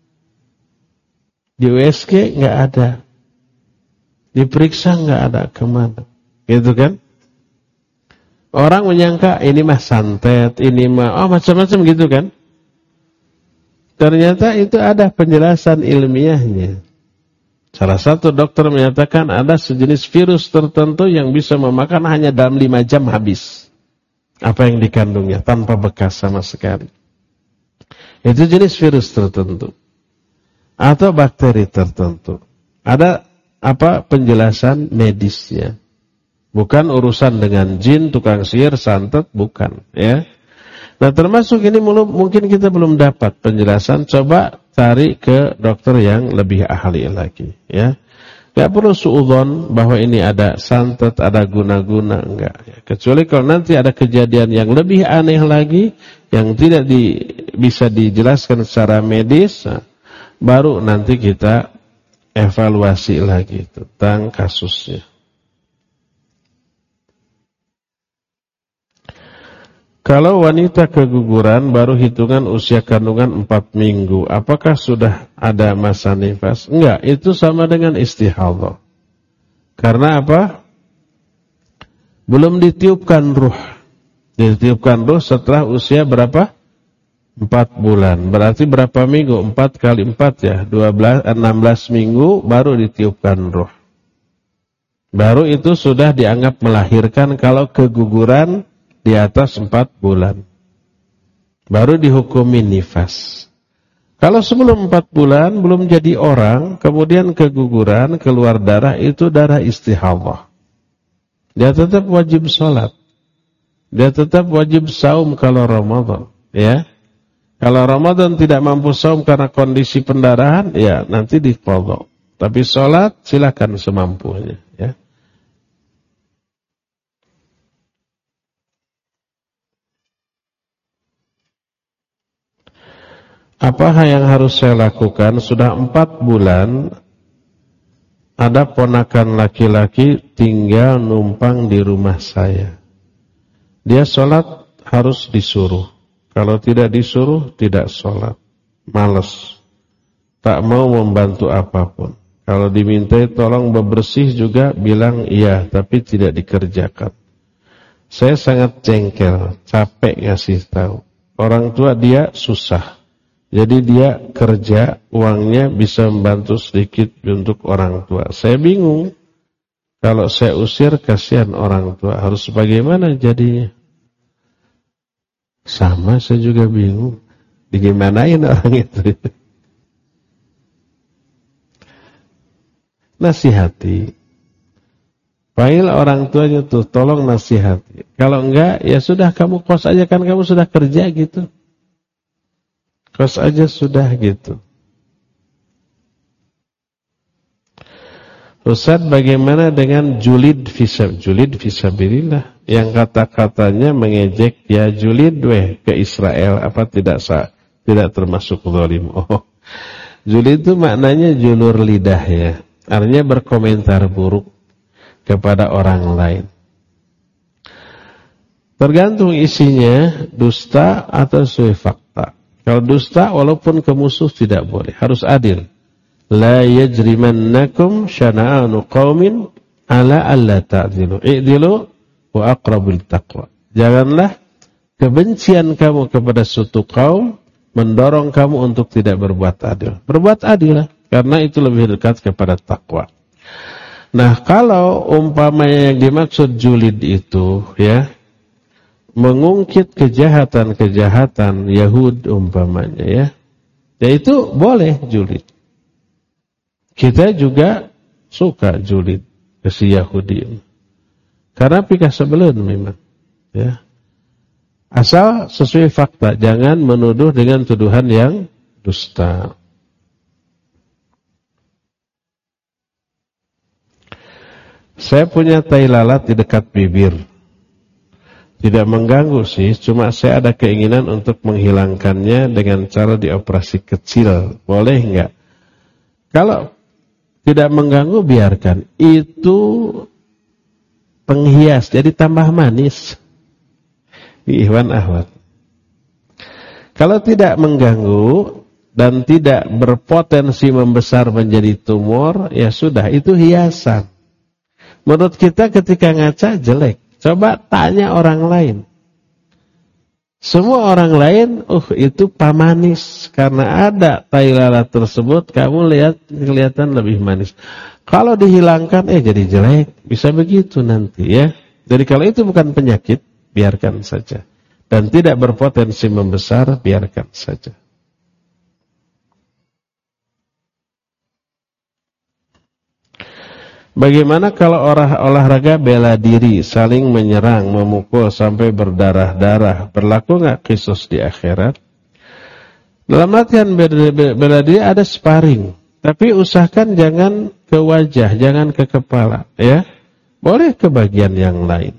S1: Di U S G nggak ada. Diperiksa nggak ada, kemana? Gitu kan? Orang menyangka ini mah santet, ini mah oh macam-macam gitu kan? Ternyata itu ada penjelasan ilmiahnya. Salah satu dokter menyatakan ada sejenis virus tertentu yang bisa memakan hanya dalam lima jam habis. Apa yang dikandungnya tanpa bekas sama sekali. Itu jenis virus tertentu. Atau bakteri tertentu. Ada apa penjelasan medisnya. Bukan urusan dengan jin, tukang sihir, santet, bukan. Ya. Nah termasuk ini mungkin kita belum dapat penjelasan. Coba cari ke dokter yang lebih ahli lagi. Ya, nggak perlu suudzon bahwa ini ada santet, ada guna-guna, enggak. Ya. Kecuali kalau nanti ada kejadian yang lebih aneh lagi, yang tidak di, bisa dijelaskan secara medis, nah, baru nanti kita evaluasi lagi tentang kasusnya. Kalau wanita keguguran baru hitungan usia kandungan empat minggu, apakah sudah ada masa nifas? Enggak, itu sama dengan istihadhah. Karena apa? Belum ditiupkan ruh. Ditiupkan ruh setelah usia berapa? empat bulan. Berarti berapa minggu? empat kali empat ya, dua belas, enam belas minggu baru ditiupkan ruh. Baru itu sudah dianggap melahirkan kalau keguguran di atas empat bulan. Baru dihukumi nifas. Kalau sebelum empat bulan belum jadi orang, kemudian keguguran, keluar darah, itu darah istihadhah. Dia tetap wajib sholat. Dia tetap wajib saum kalau Ramadan. Ya. Kalau Ramadan tidak mampu saum karena kondisi pendarahan, ya nanti diqadha. Tapi sholat silakan semampunya. Ya. Apa yang harus saya lakukan? Sudah empat bulan ada ponakan laki-laki tinggal numpang di rumah saya. Dia sholat harus disuruh. Kalau tidak disuruh, tidak sholat. Males. Tak mau membantu apapun. Kalau dimintai tolong bebersih juga bilang iya, tapi tidak dikerjakan. Saya sangat jengkel, capek ngasih tahu. Orang tua dia susah. Jadi dia kerja, uangnya bisa membantu sedikit untuk orang tua. Saya bingung. Kalau saya usir, kasihan orang tua. Harus bagaimana jadinya? Sama, saya juga bingung. Digimanain orang itu? Nasihati. Panggil orang tuanya tuh, tolong nasihati. Kalau enggak, ya sudah kamu kos aja, kan kamu sudah kerja gitu. Kos aja sudah gitu. Ustaz, bagaimana dengan julid fisab julid fisabilillah yang kata-katanya mengejek ya julid weh ke Israel, apa tidak sah, tidak termasuk zalim? Oh, julid itu maknanya julur lidah ya. Artinya berkomentar buruk kepada orang lain. Tergantung isinya, dusta atau sesuai fakta. Kalau dusta walaupun ke musuh tidak boleh, harus adil. La yajrimannakum syana'anu qaumin ala alla ta'dilu. I'dilu wa aqrabul taqwa. Janganlah kebencian kamu kepada suatu kaum mendorong kamu untuk tidak berbuat adil. Berbuat adil lah, karena itu lebih dekat kepada takwa. Nah, kalau umpamanya yang dimaksud julid itu ya mengungkit kejahatan-kejahatan Yahud umpamanya ya. Ya itu boleh julid. Kita juga suka julid ke si Yahudi. Karena pikah sebelum memang ya. Asal sesuai fakta, jangan menuduh dengan tuduhan yang dusta. Saya punya tai lalat di dekat bibir. Tidak mengganggu sih, cuma saya ada keinginan untuk menghilangkannya dengan cara dioperasi kecil. Boleh enggak? Kalau tidak mengganggu, biarkan. Itu penghias, jadi tambah manis. Ikhwan akhwat. Kalau tidak mengganggu dan tidak berpotensi membesar menjadi tumor, ya sudah, itu hiasan. Menurut kita ketika ngaca jelek. Coba tanya orang lain. Semua orang lain, uh itu pamanis. Karena ada tai lalat tersebut, kamu lihat kelihatan lebih manis. Kalau dihilangkan, eh jadi jelek. Bisa begitu nanti ya. Jadi kalau itu bukan penyakit, biarkan saja. Dan tidak berpotensi membesar, biarkan saja. Bagaimana kalau olah, olahraga bela diri, saling menyerang, memukul sampai berdarah-darah, berlaku nggak kisos di akhirat? Dalam latihan bela, bela diri ada sparring, tapi usahakan jangan ke wajah, jangan ke kepala, ya. Boleh ke bagian yang lain.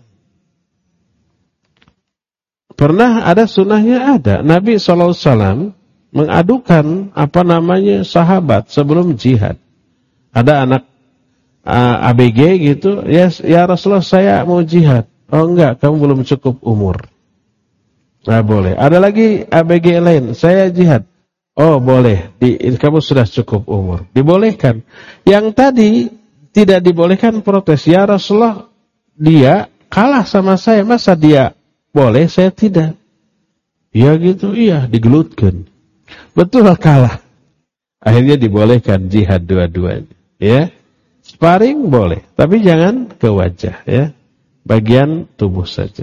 S1: Pernah ada sunnahnya ada. Nabi shallallahu alaihi wasallam mengadukan apa namanya sahabat sebelum jihad. Ada anak uh, A B G gitu, ya, ya Rasulullah saya mau jihad. Oh enggak, kamu belum cukup umur. Nah boleh. Ada lagi A B G lain, saya jihad. Oh boleh, Di, kamu sudah cukup umur. Dibolehkan. Yang tadi tidak dibolehkan protes. Ya Rasulullah, dia kalah sama saya, masa dia boleh, saya tidak. Ya gitu, iya, digelutkan. Betul kalah. Akhirnya dibolehkan jihad dua-duanya. Ya, sparring boleh, tapi jangan ke wajah, ya, bagian tubuh saja.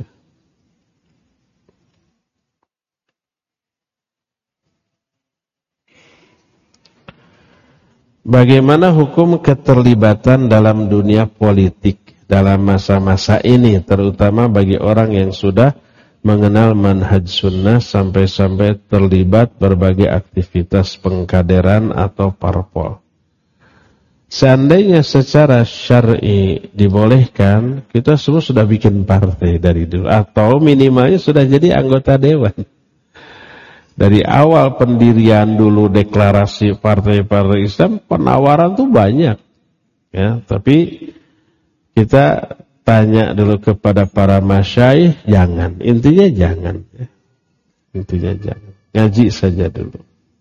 S1: Bagaimana hukum keterlibatan dalam dunia politik dalam masa-masa ini, terutama bagi orang yang sudah mengenal manhaj sunnah sampai-sampai terlibat berbagai aktivitas pengkaderan atau parpol? Seandainya secara syar'i dibolehkan, kita semua sudah bikin partai dari dulu, atau minimalnya sudah jadi anggota dewan. Dari awal pendirian dulu deklarasi partai-partai Islam, penawaran tuh banyak, ya. Tapi kita tanya dulu kepada para masyayikh, jangan. Intinya jangan, ya. Intinya jangan. Ngaji saja dulu.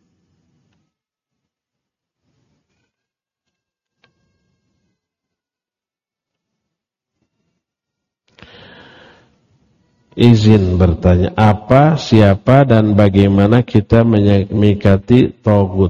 S1: Izin bertanya, apa, siapa, dan bagaimana kita menyikapi tagut?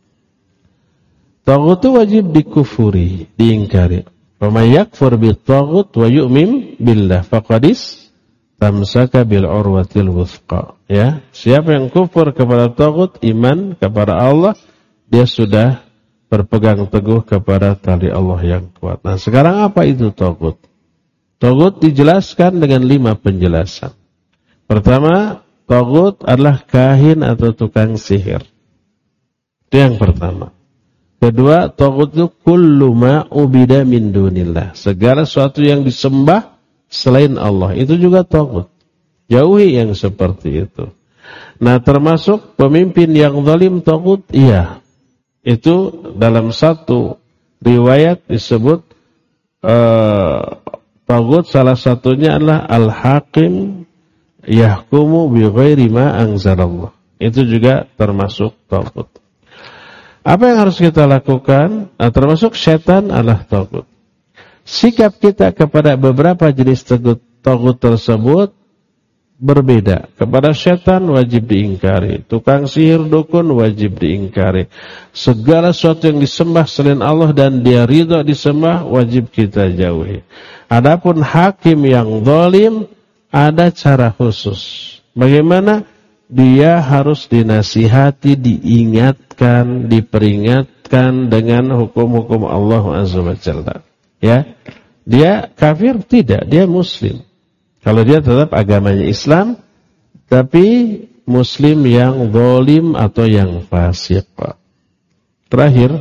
S1: Tagut itu wajib dikufuri, diingkari. Faman yakfur bit-tagut wa yu'min billah faqadis tamsaka bil urwatil wuthqa. Ya, siapa yang kufur kepada tagut, iman kepada Allah, dia sudah berpegang teguh kepada tali Allah yang kuat. Nah, sekarang apa itu tagut? Tagut dijelaskan dengan lima penjelasan. Pertama, tagut adalah kahin atau tukang sihir. Itu yang pertama. Kedua, tagut itu kullu ma ubida min dunillah. Segala sesuatu yang disembah selain Allah, itu juga tagut. Jauhi yang seperti itu. Nah, termasuk pemimpin yang zalim tagut, iya. Itu dalam satu riwayat disebut uh, tagut salah satunya adalah al-hakim yahkumu bi ghairi ma anzalallah. Itu juga termasuk tagut. Apa yang harus kita lakukan? Nah, termasuk setan adalah tagut. Sikap kita kepada beberapa jenis tagut tersebut berbeda. Kepada setan wajib diingkari. Tukang sihir, dukun wajib diingkari. Segala sesuatu yang disembah selain Allah dan dia ridha disembah wajib kita jauhi. Adapun hakim yang zalim ada cara khusus. Bagaimana? Dia harus dinasihati, diingatkan, diperingatkan dengan hukum-hukum Allah Azza wa Jalla. Ya, dia kafir tidak, dia Muslim. Kalau dia tetap agamanya Islam, tapi Muslim yang zalim atau yang fasik. Terakhir,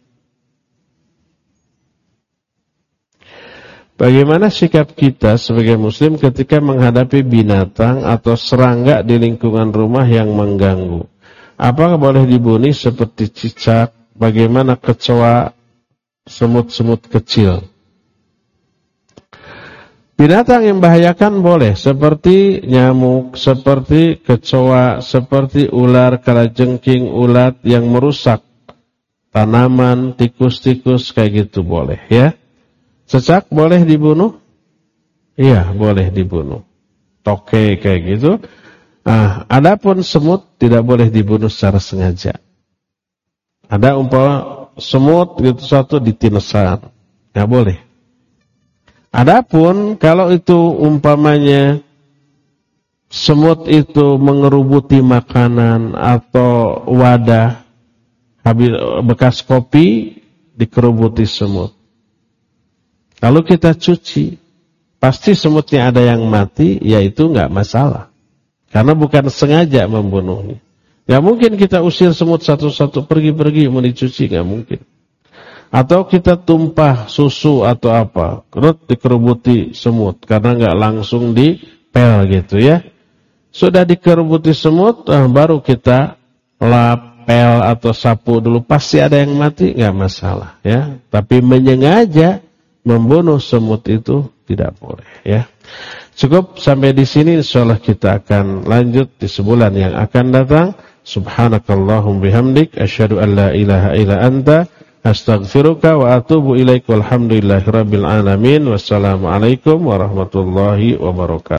S1: bagaimana sikap kita sebagai Muslim ketika menghadapi binatang atau serangga di lingkungan rumah yang mengganggu? Apakah boleh dibunuh seperti cicak? Bagaimana kecoa, semut-semut kecil? Binatang yang membahayakan boleh, seperti nyamuk, seperti kecoa, seperti ular, kalajengking, ulat yang merusak tanaman, tikus-tikus kayak gitu boleh ya. Cecak boleh dibunuh? Iya, boleh dibunuh. Toke kayak gitu. Ah, adapun semut tidak boleh dibunuh secara sengaja. Ada umpama semut gitu satu ditinesan, nggak boleh. Adapun kalau itu umpamanya semut itu mengerubuti makanan atau wadah habis bekas kopi dikerubuti semut. Lalu kita cuci, pasti semutnya ada yang mati, yaitu nggak masalah. Karena bukan sengaja membunuhnya. Nggak mungkin kita usir semut satu-satu pergi-pergi mau dicuci, nggak mungkin. Atau kita tumpah susu atau apa, kerut dikerubuti semut karena nggak langsung dipel gitu ya. Sudah dikerubuti semut, eh, baru kita lap, pel atau sapu dulu, pasti ada yang mati, nggak masalah ya. Tapi menyengaja membunuh semut itu tidak boleh ya. Cukup sampai di sini, insyaallah kita akan lanjut di sebulan yang akan datang. Subhanakallahum bihamdik asyhadu an la ilaha illa anta astaghfiruka wa atubu ilaik. Walhamdulillahirabbil alamin. Wassalamualaikum warahmatullahi wabarakatuh.